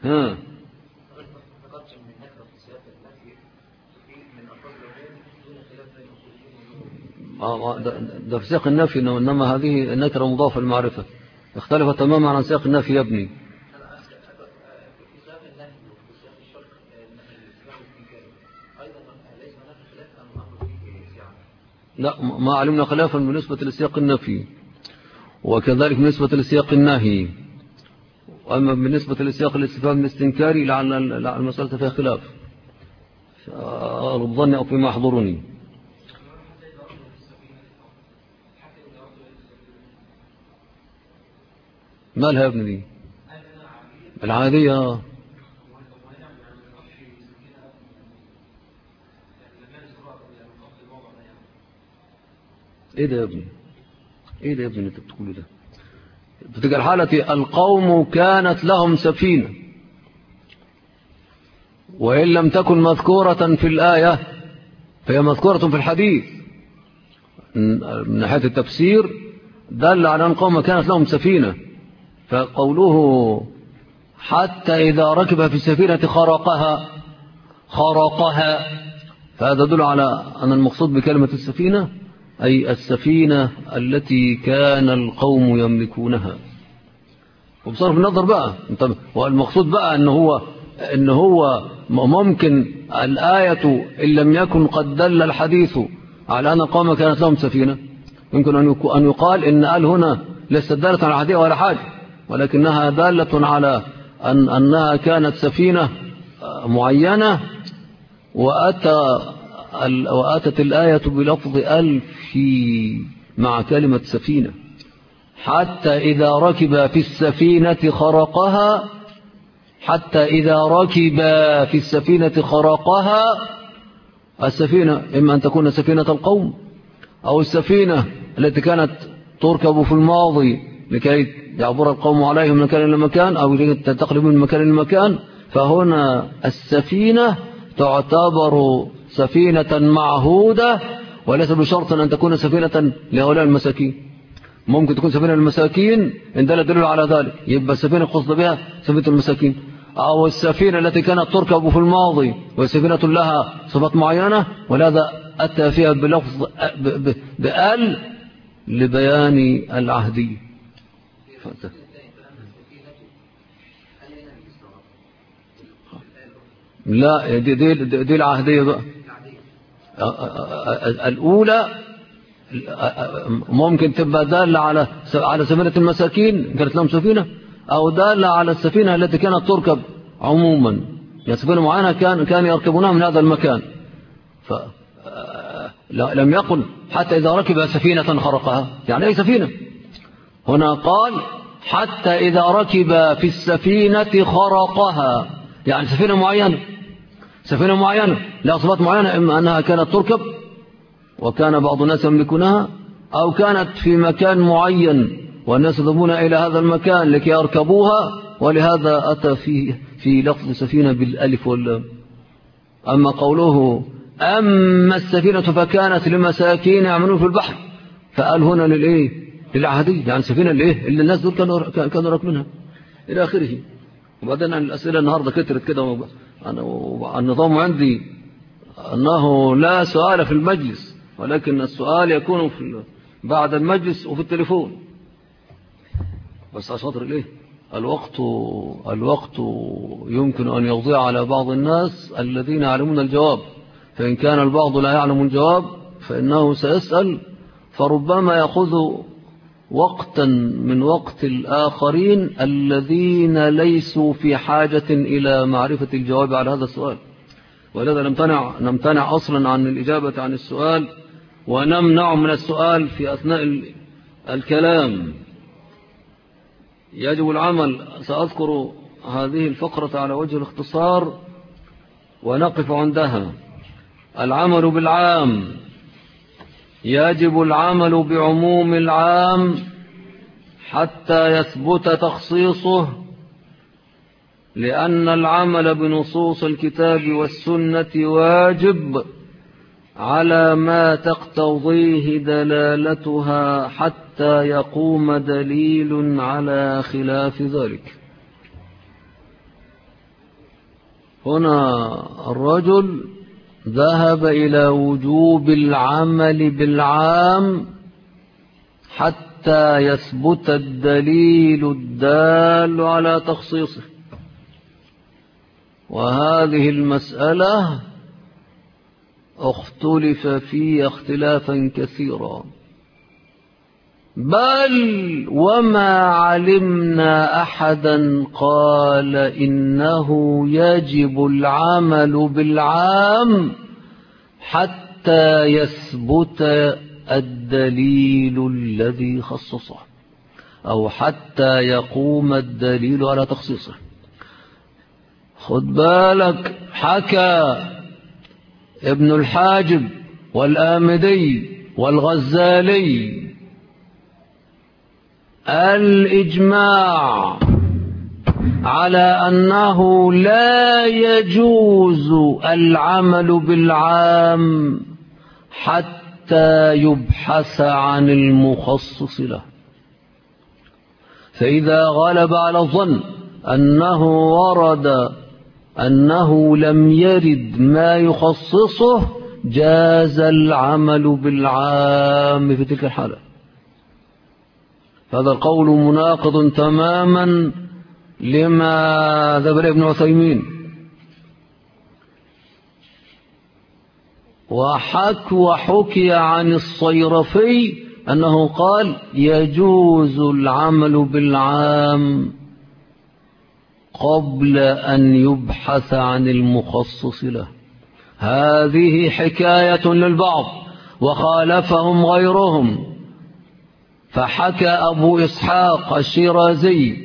ده في سياق النفي، إنما هذه النكرة مضافة للمعرفة، اختلفت تماما عن سياق النفي يا ابني. لا، ما علمنا خلافا بالنسبة لسياق النفي، وكذلك بالنسبة لسياق النهي. وأما بالنسبة لسياق الاستفهام الاستنكاري لعل المسألة فيها خلاف أغلب ظني أو فيما يحضرني. مالها يا ابن دي العادية؟ ايه ده يا ابني اللي انت بتقوله ده؟ في تلك الحالة القوم كانت لهم سفينة، وإن لم تكن مذكورة في الآية فهي مذكورة في الحديث. من ناحية التفسير دل على أن القوم كانت لهم سفينة، فقوله حتى إذا ركب في السفينة خرقها، فهذا يدل على أن المقصود بكلمة السفينة أي السفينة التي كان القوم يملكونها. وبصرف النظر بقى، والمقصود بقى إن هو ممكن الآية إن لم يكن قد دل الحديث على أن القوم كانت لهم سفينة، يمكن أن يقال إن قال هنا ليست دالة على الحديث ولا حاجة، ولكنها دالة على أنها كانت سفينة معينة، وأتت الآية بلفظ ألف مع كلمة سفينة. حتى إذا ركب في السفينة خرقها، حتى إذا ركب في السفينة خرقها. السفينة إما أن تكون سفينة القوم، أو السفينة التي كانت تركب في الماضي لكي يعبر القوم عليهم من مكان إلى مكان، أو تنتقل من مكان إلى مكان. فهنا السفينة تعتبر سفينة معهودة، وليس بشرط أن تكون سفينة لهؤلاء المساكين. ممكن تكون سفينة للمساكين إن دل على ذلك، يبقى السفينة قصد بها سفينة المساكين. أو السفينة التي كانت تركب في الماضي وسفينة لها صفات معينة، ولهذا أتى فيها بلفظ بأل لبيان العهدية. لا، دي العهدية بقى. الأولى ممكن تبقى دالة على سفينة المساكين كانت لهم سفينة، أو دالة على السفينة التي كانت تركب عموما، يعني سفينة معينة كان يركبونها من هذا المكان. لم يقل حتى إذا ركب سفينة خرقها، يعني أي سفينة. هنا قال حتى إذا ركب في السفينة خرقها، يعني سفينة معينة لها صفات معينة، إما أنها كانت تركب وكان بعض الناس يملكونها، أو كانت في مكان معين والناس يذهبون إلى هذا المكان لكي يركبوها، ولهذا أتى في لفظ سفينة بالألف واللام. أما قوله أما السفينة فكانت لمساكين يعملون في البحر، فقال هنا للعهدية، يعني سفينة اللي الناس دول كانوا راكبينها إلى آخره. وبعدين الأسئلة النهاردة كترت كده، النظام عندي أنه لا سؤال في المجلس، ولكن السؤال يكون بعد المجلس وفي التليفون بس عشان الوقت يمكن أن يضيع على بعض الناس الذين يعلمون الجواب، فإن كان البعض لا يعلم الجواب فإنه سيسأل، فربما يأخذ وقتا من وقت الآخرين الذين ليسوا في حاجة إلى معرفة الجواب على هذا السؤال. ولذا نمتنع أصلا عن الإجابة عن السؤال، ونمنع من السؤال في أثناء الكلام. يجب العمل، سأذكر هذه الفقرة على وجه الاختصار ونقف عندها. العمل بالعام، يجب العمل بعموم العام حتى يثبت تخصيصه، لأن العمل بنصوص الكتاب والسنة واجب على ما تقتضيه دلالتها حتى يقوم دليل على خلاف ذلك. هنا الرجل ذهب إلى وجوب العمل بالعام حتى يثبت الدليل الدال على تخصيصه، وهذه المسألة اختلف فيها اختلافا كثيرا، بل وما علمنا أحدا قال إنه يجب العمل بالعام حتى يثبت الدليل الذي خصصه، أو حتى يقوم الدليل على تخصيصه. خد بالك، حكى ابن الحاجب والآمدي والغزالي الإجماع على أنه لا يجوز العمل بالعام حتى يبحث عن المخصص له. فإذا غلب على الظن أنه ورد أنه لم يرد ما يخصصه جاز العمل بالعام في تلك الحالة. هذا القول مناقض تماما لما ذهب ابن عثيمين، وحكي عن الصيرفي أنه قال يجوز العمل بالعام قبل أن يبحث عن المخصص له. هذه حكاية للبعض وخالفهم غيرهم. فحكى أبو إسحاق الشيرازي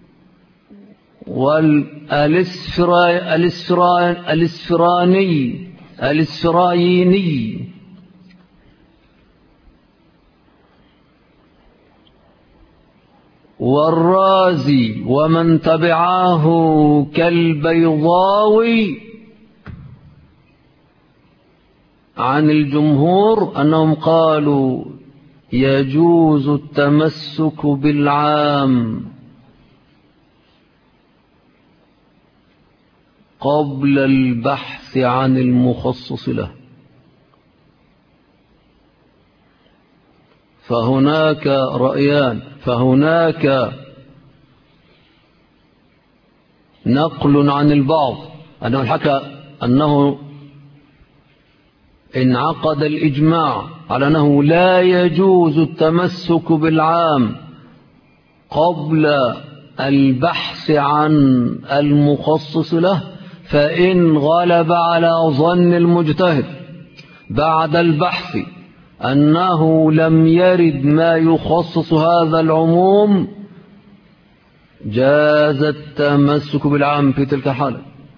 الإسفرايني والرازي ومن تبعاه كالبيضاوي عن الجمهور أنهم قالوا يجوز التمسك بالعام قبل البحث عن المخصص له. فهناك رأيان، فهناك نقل عن البعض أنه حكى أنه انعقد الإجماع على أنه لا يجوز التمسك بالعام قبل البحث عن المخصص له، فإن غلب على ظن المجتهد بعد البحث أنه لم يرد ما يخصص هذا العموم جاز التمسك بالعام في تلك الحالة.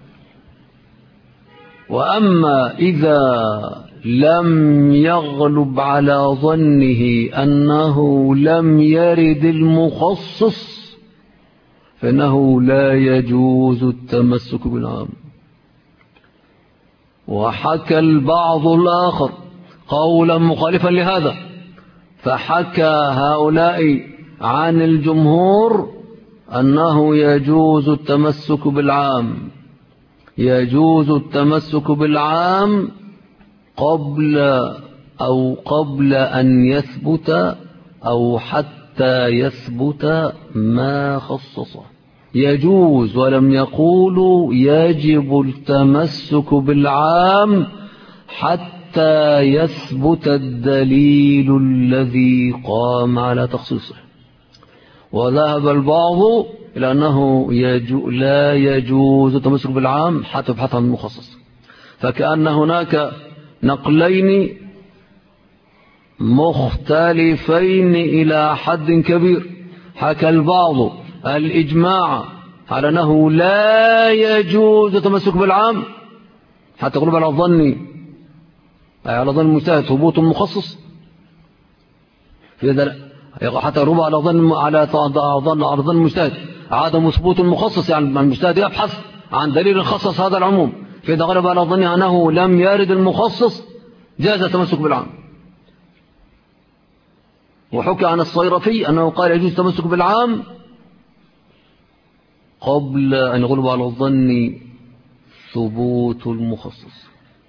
وأما إذا لم يغلب على ظنه أنه لم يرد المخصص فإنه لا يجوز التمسك بالعام. وحكى البعض الآخر قولا مخالفا لهذا، فحكى هؤلاء عن الجمهور أنه يجوز التمسك بالعام، يجوز التمسك بالعام قبل أن يثبت أو حتى يثبت ما خصصه. يجوز، ولم يقولوا يجب التمسك بالعام حتى يثبت الدليل الذي قام على تخصيصه. وذهب البعض إلى أنه لا يجوز التمسك بالعام حتى يبحث عن المخصص. فكأن هناك نقلين مختلفين إلى حد كبير. حكى البعض الإجماع على أنه لا يجوز التمسك بالعام حتى يغلب على الظن، على ظن المجتهد ثبوت المخصص، حتى يغلب على ظن المجتهد عدم ثبوت المخصص، يعني المجتهد يبحث عن دليل خصص هذا العموم، فإذا غلب على ظنه أنه لم يرد المخصص جاز التمسك بالعام. وحكى عن الصيرفي أنه قال يجوز التمسك بالعام قبل أن يغلب على الظن ثبوت المخصص.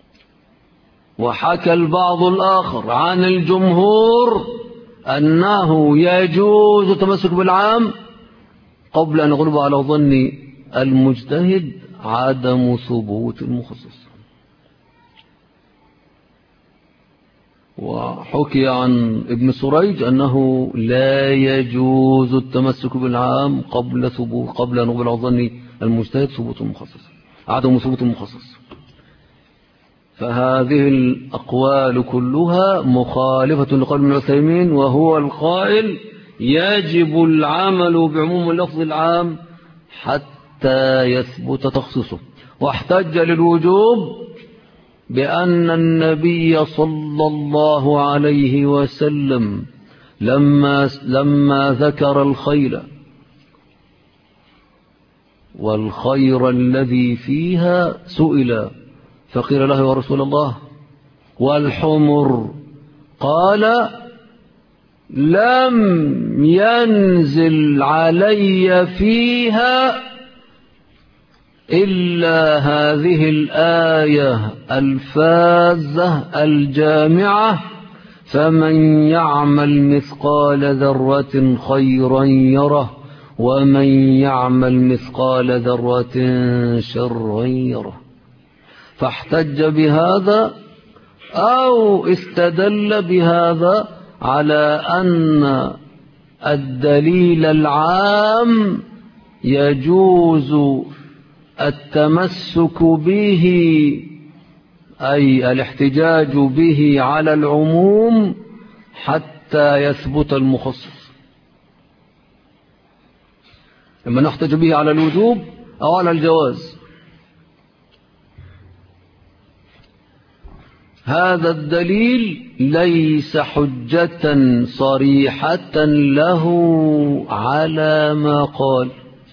وحكى البعض الآخر عن الجمهور أنه يجوز التمسك بالعام قبل أن يغلب على ظن المجتهد عدم ثبوت المخصص. وحكي عن ابن سريج أنه لا يجوز التمسك بالعام قبل أن يغلب على ظن المجتهد ثبوت المخصص، عدم ثبوت المخصص. فهذه الأقوال كلها مخالفة لقول ابن عثيمين، وهو القائل يجب العمل بعموم اللفظ العام حتى يثبت تخصيصه. واحتج للوجوب بأن النبي صلى الله عليه وسلم لما ذكر الخيل والخير الذي فيها سئل فقيل له يا رسول الله والحمر؟ قال لم ينزل علي فيها إلا هذه الآية الفاذة الجامعة فمن يعمل مثقال ذرة خيرا يره ومن يعمل مثقال ذرة شرا يره. فاحتج بهذا أو استدل بهذا على أن الدليل العام يجوز التمسك به أي الاحتجاج به على العموم حتى يثبت المخصص. لما نحتج به على الوجوب أو على الجواز. هذا الدليل ليس حجة صريحة له على ما قال،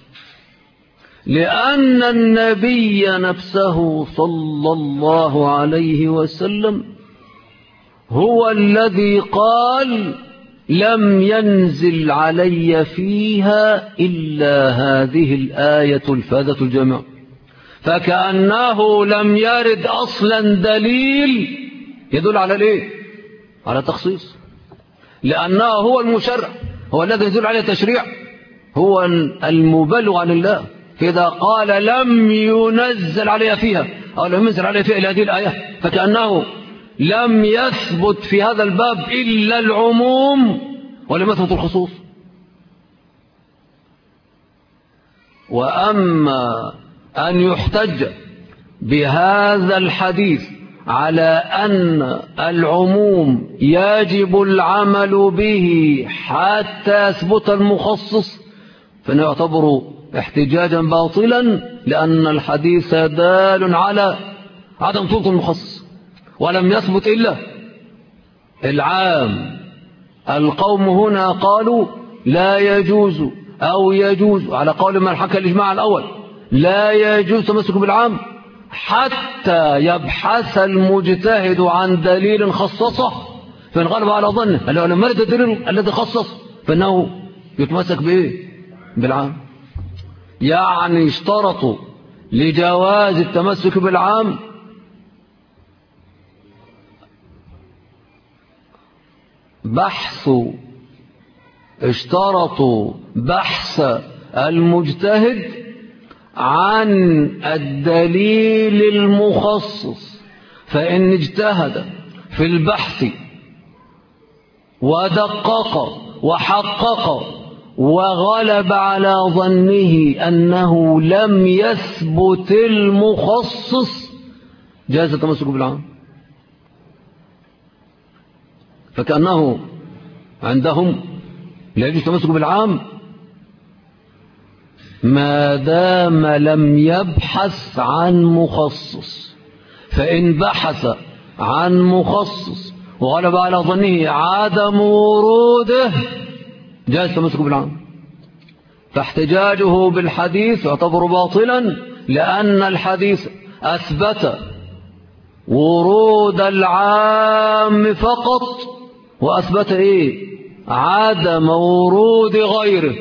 لأن النبي نفسه صلى الله عليه وسلم هو الذي قال لم ينزل علي فيها إلا هذه الآية الفاذة الجامعة. فكأنه لم يرد أصلا دليل يدل على الايه؟ على تخصيص، لأنه هو المشرع، هو الذي يدل عليه التشريع، هو المبلغ عن الله. فإذا قال لم ينزل علي فيها أو لم ينزل علي فيها إلى هذه الآية فكأنه لم يثبت في هذا الباب إلا العموم ولم يثبت الخصوص. وأما أن يحتج بهذا الحديث على أن العموم يجب العمل به حتى يثبت المخصص فإنه يعتبر احتجاجا باطلا، لأن الحديث دال على عدم ثبوت المخصص ولم يثبت إلا العام. القوم هنا قالوا لا يجوز أو يجوز على قول من حكى الإجماع الأول، لا يجوز تمسك بالعام حتى يبحث المجتهد عن دليل خصصه، فإن غلب على ظنه لما يرد الدليل الذي خصص فإنه يتمسك بإيه؟ بالعام. يعني اشترطوا لجواز التمسك بالعام اشترطوا بحث المجتهد عن الدليل المخصص، فإن اجتهد في البحث ودقق وحقق وغلب على ظنه أنه لم يثبت المخصص جاز التمسك بالعام. فكأنه عندهم لا يجوز التمسك بالعام ما دام لم يبحث عن مخصص، فإن بحث عن مخصص وغلب على ظنه عدم وروده جاز التمسك بالعام. فاحتجاجه بالحديث يعتبر باطلا، لأن الحديث أثبت ورود العام فقط وأثبت عدم ورود غيره.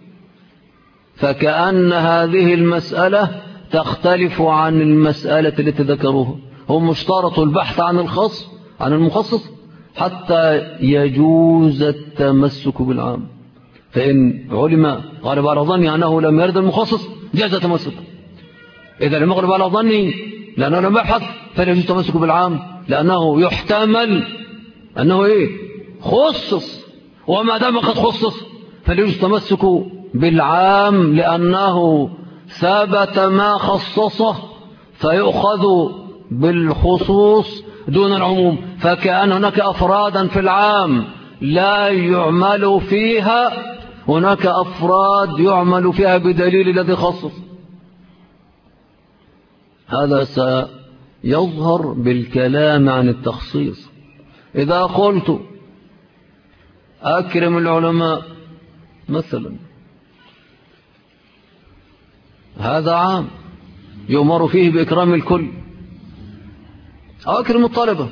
فكأن هذه المسألة تختلف عن المسألة التي ذكروها. هم اشترطوا البحث عن المخصص حتى يجوز التمسك بالعام، فإن علم غالب على ظني أنه لم يرد المخصص جاز التمسك. إذا لم يغلب على ظني لأنه لم يبحث فلا يجوز التمسك بالعام، لأنه يحتمل أنه خصص، وما دام قد خصص فلا يجوز التمسك بالعام لأنه ثبت ما خصصه، فيؤخذ بالخصوص دون العموم. فكأن هناك أفرادا في العام لا يعمل فيها، هناك أفراد يعمل فيها بدليل الذي خصص. هذا سيظهر بالكلام عن التخصيص. إذا قلت أكرم العلماء مثلا، هذا عام يؤمر فيه بإكرام الكل. أو أكرم الطلبة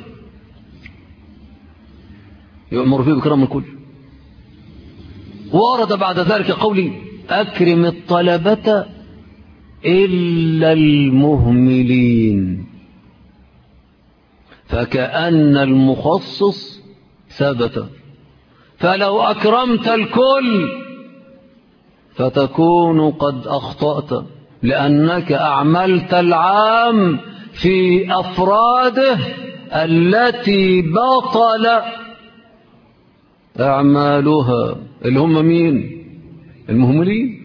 يؤمر فيه بإكرام الكل. ورد بعد ذلك قولي أكرم الطلبة إلا المهملين، فكأن المخصص ثبت. فلو أكرمت الكل فتكون قد أخطأت، لأنك أعملت العام في أفراده التي بطل أعمالها، اللي هم مين؟ المهملين.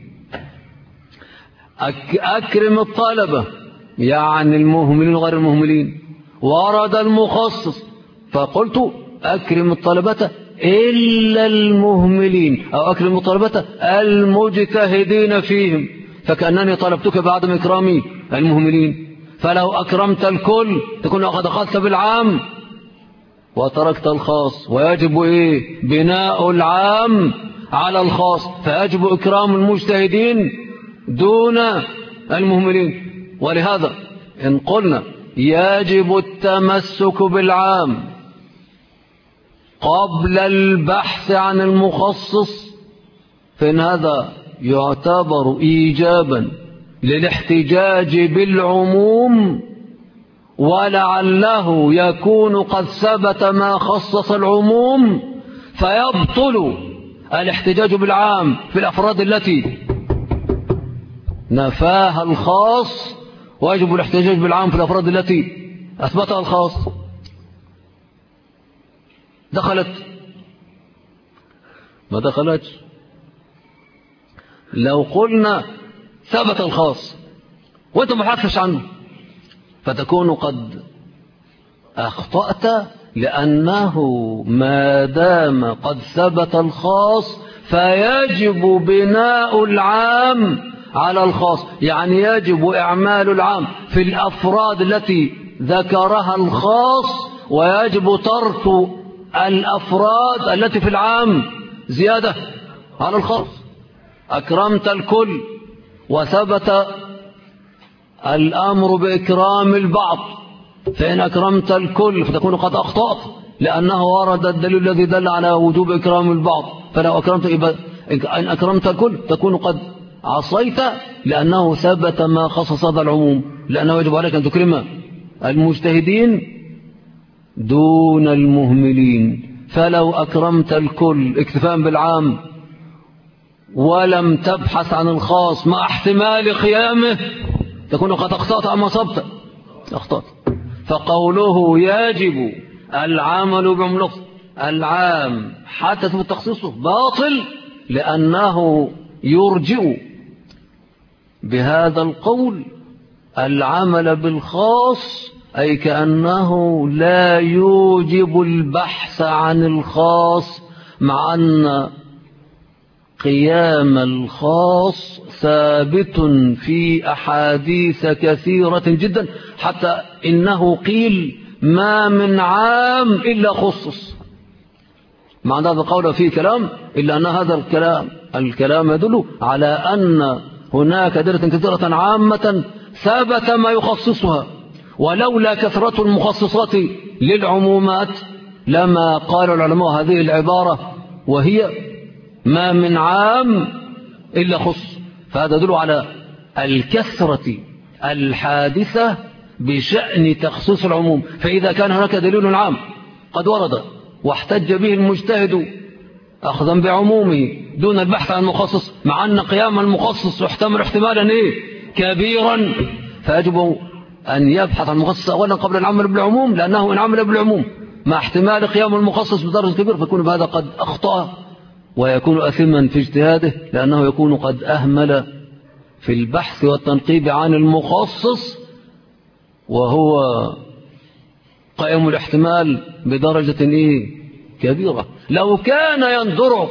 أكرم الطلبة يعني المهملين غير المهملين. ورد المخصص فقلت أكرم الطلبة إلا المهملين، أو أكرم الطلبة المجتهدين فيهم، فكأنني طلبتك بعدم إكرامي المهملين. فلو أكرمت الكل تكون قد أخذت بالعام وتركت الخاص، ويجب بناء العام على الخاص، فيجب إكرام المجتهدين دون المهملين. ولهذا إن قلنا يجب التمسك بالعام قبل البحث عن المخصص، فإن هذا يعتبر إيجابا للاحتجاج بالعموم، ولعله يكون قد ثبت ما خصص العموم، فيبطل الاحتجاج بالعام في الأفراد التي نفاها الخاص، ويجب الاحتجاج بالعام في الأفراد التي أثبتها الخاص. دخلت ما دخلتش. لو قلنا ثبت الخاص وانت ما حكتش عنه فتكون قد أخطأت، لأنه ما دام قد ثبت الخاص فيجب بناء العام على الخاص، يعني يجب إعمال العام في الأفراد التي ذكرها الخاص، ويجب ترك الأفراد التي في العام زيادة على الخاص. أكرمت الكل وثبت الأمر بإكرام البعض، فإن أكرمت الكل فتكون قد أخطأت، لأنه ورد الدليل الذي دل على وجوب إكرام البعض. فلو إن أكرمت الكل تكون قد عصيت، لأنه ثبت ما خصص هذا العموم، لأنه يجب عليك أن تكرم المجتهدين دون المهملين. فلو أكرمت الكل اكتفاء بالعام ولم تبحث عن الخاص مع احتمال قيامه تكون قد أخطأت أم أصبت؟ أخطأت. فقوله يجب العمل بعموم العام حتى يثبت تخصيصه باطل، لأنه يرجئ بهذا القول العمل بالخاص، أي كأنه لا يوجب البحث عن الخاص، مع أن قيام الخاص ثابت في أحاديث كثيرة جدا، حتى إنه قيل ما من عام إلا خصص. مع هذا القول فيه كلام، إلا أن هذا الكلام يدل على أن هناك أدلة كثيرة عامة ثبت ما يخصصها، ولولا كثرة المخصصات للعمومات لما قال العلماء هذه العبارة، وهي ما من عام إلا خص. فهذا يدل على الكثرة الحادثة بشأن تخصيص العموم. فإذا كان هناك دليل عام قد ورد واحتج به المجتهد أخذا بعمومه دون البحث عن المخصص، مع أن قيام المخصص يحتمل احتمالا كبيرا، فيجب أن يبحث عن المخصص أولا قبل العمل بالعموم، لأنه إن عمل بالعموم مع احتمال قيام المخصص بدرجة كبيرة فيكون بهذا قد أخطأ ويكون أثما في اجتهاده، لأنه يكون قد أهمل في البحث والتنقيب عن المخصص، وهو قائم الاحتمال بدرجة كبيرة. لو كان يندر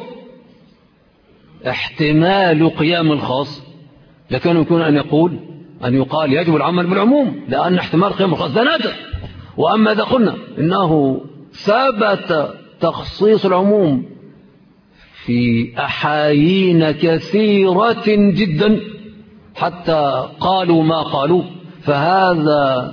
احتمال قيام الخاص لكان يكون أن يقال يجب العمل بالعموم، لأن احتمال قيام الخاص ده نادر. وأما إذا قلنا إنه ثبت تخصيص العموم في أحايين كثيرة جدا حتى قالوا ما قالوا، فهذا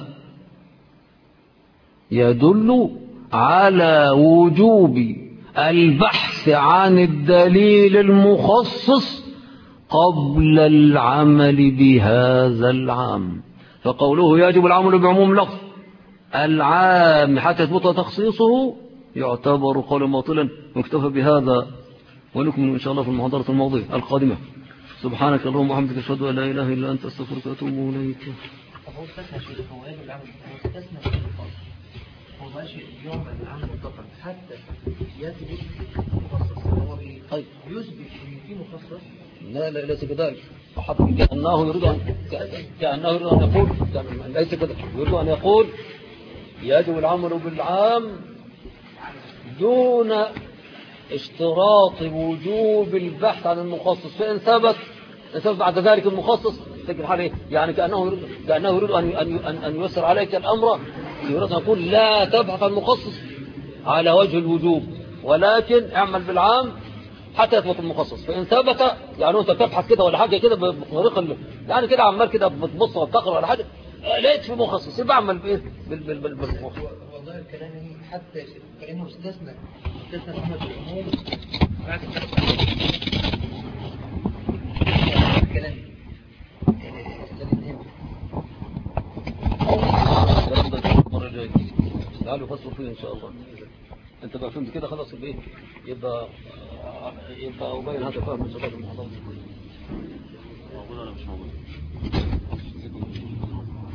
يدل على وجوب البحث عن الدليل المخصص قبل العمل بهذا العام. فقوله يجب العمل بعموم لفظ العام حتى يثبت تخصيصه يعتبر قولا باطلا. واكتفى بهذا ونكمل إن شاء الله في المحاضرة الموضوعة القادمة. سبحانك اللهم وبحمدك أشهد أن لا إله إلا أنت أستغفرك وأتوب إليك. هو استثنى شيء، هو يجب العمل، هو استثنى شيء خاص، هو ماشي يوم العمل مطلقا حتى يثبت مخصص. هو بيثبت ان في مخصص. لا ليس كذلك. كأنه يريد أن يقول ليس كذلك، يريد أن يقول يجب العمل بالعام دون اشتراط وجوب البحث عن المخصص. فإن ثبت بعد ذلك المخصص تجد حاله، يعني كأنه يريد أن يسر عليك الأمر، يريد أن يقول لا تبحث عن المخصص على وجه الوجوب، ولكن اعمل بالعام حتى يثبت المخصص. فإن ثبت يعني أنت بتبحث كده ولا حاجة كده بطريقة يعني كده عمال كده بتبص وبتقرأ ولا حاجة لقيت في مخصص يبقى اعمل بإيه بالمخصص. والله الكلام حتى كأنه استثنى العمل بالعموم بعد الكلام المرة الجاية تعالوا فصلوا فيه إن شاء الله. أنت بقى فهمت كده خلاص بإيه يبقى أبين هذا فهم من شباب المحاضرة. موجود ولا مش موجود؟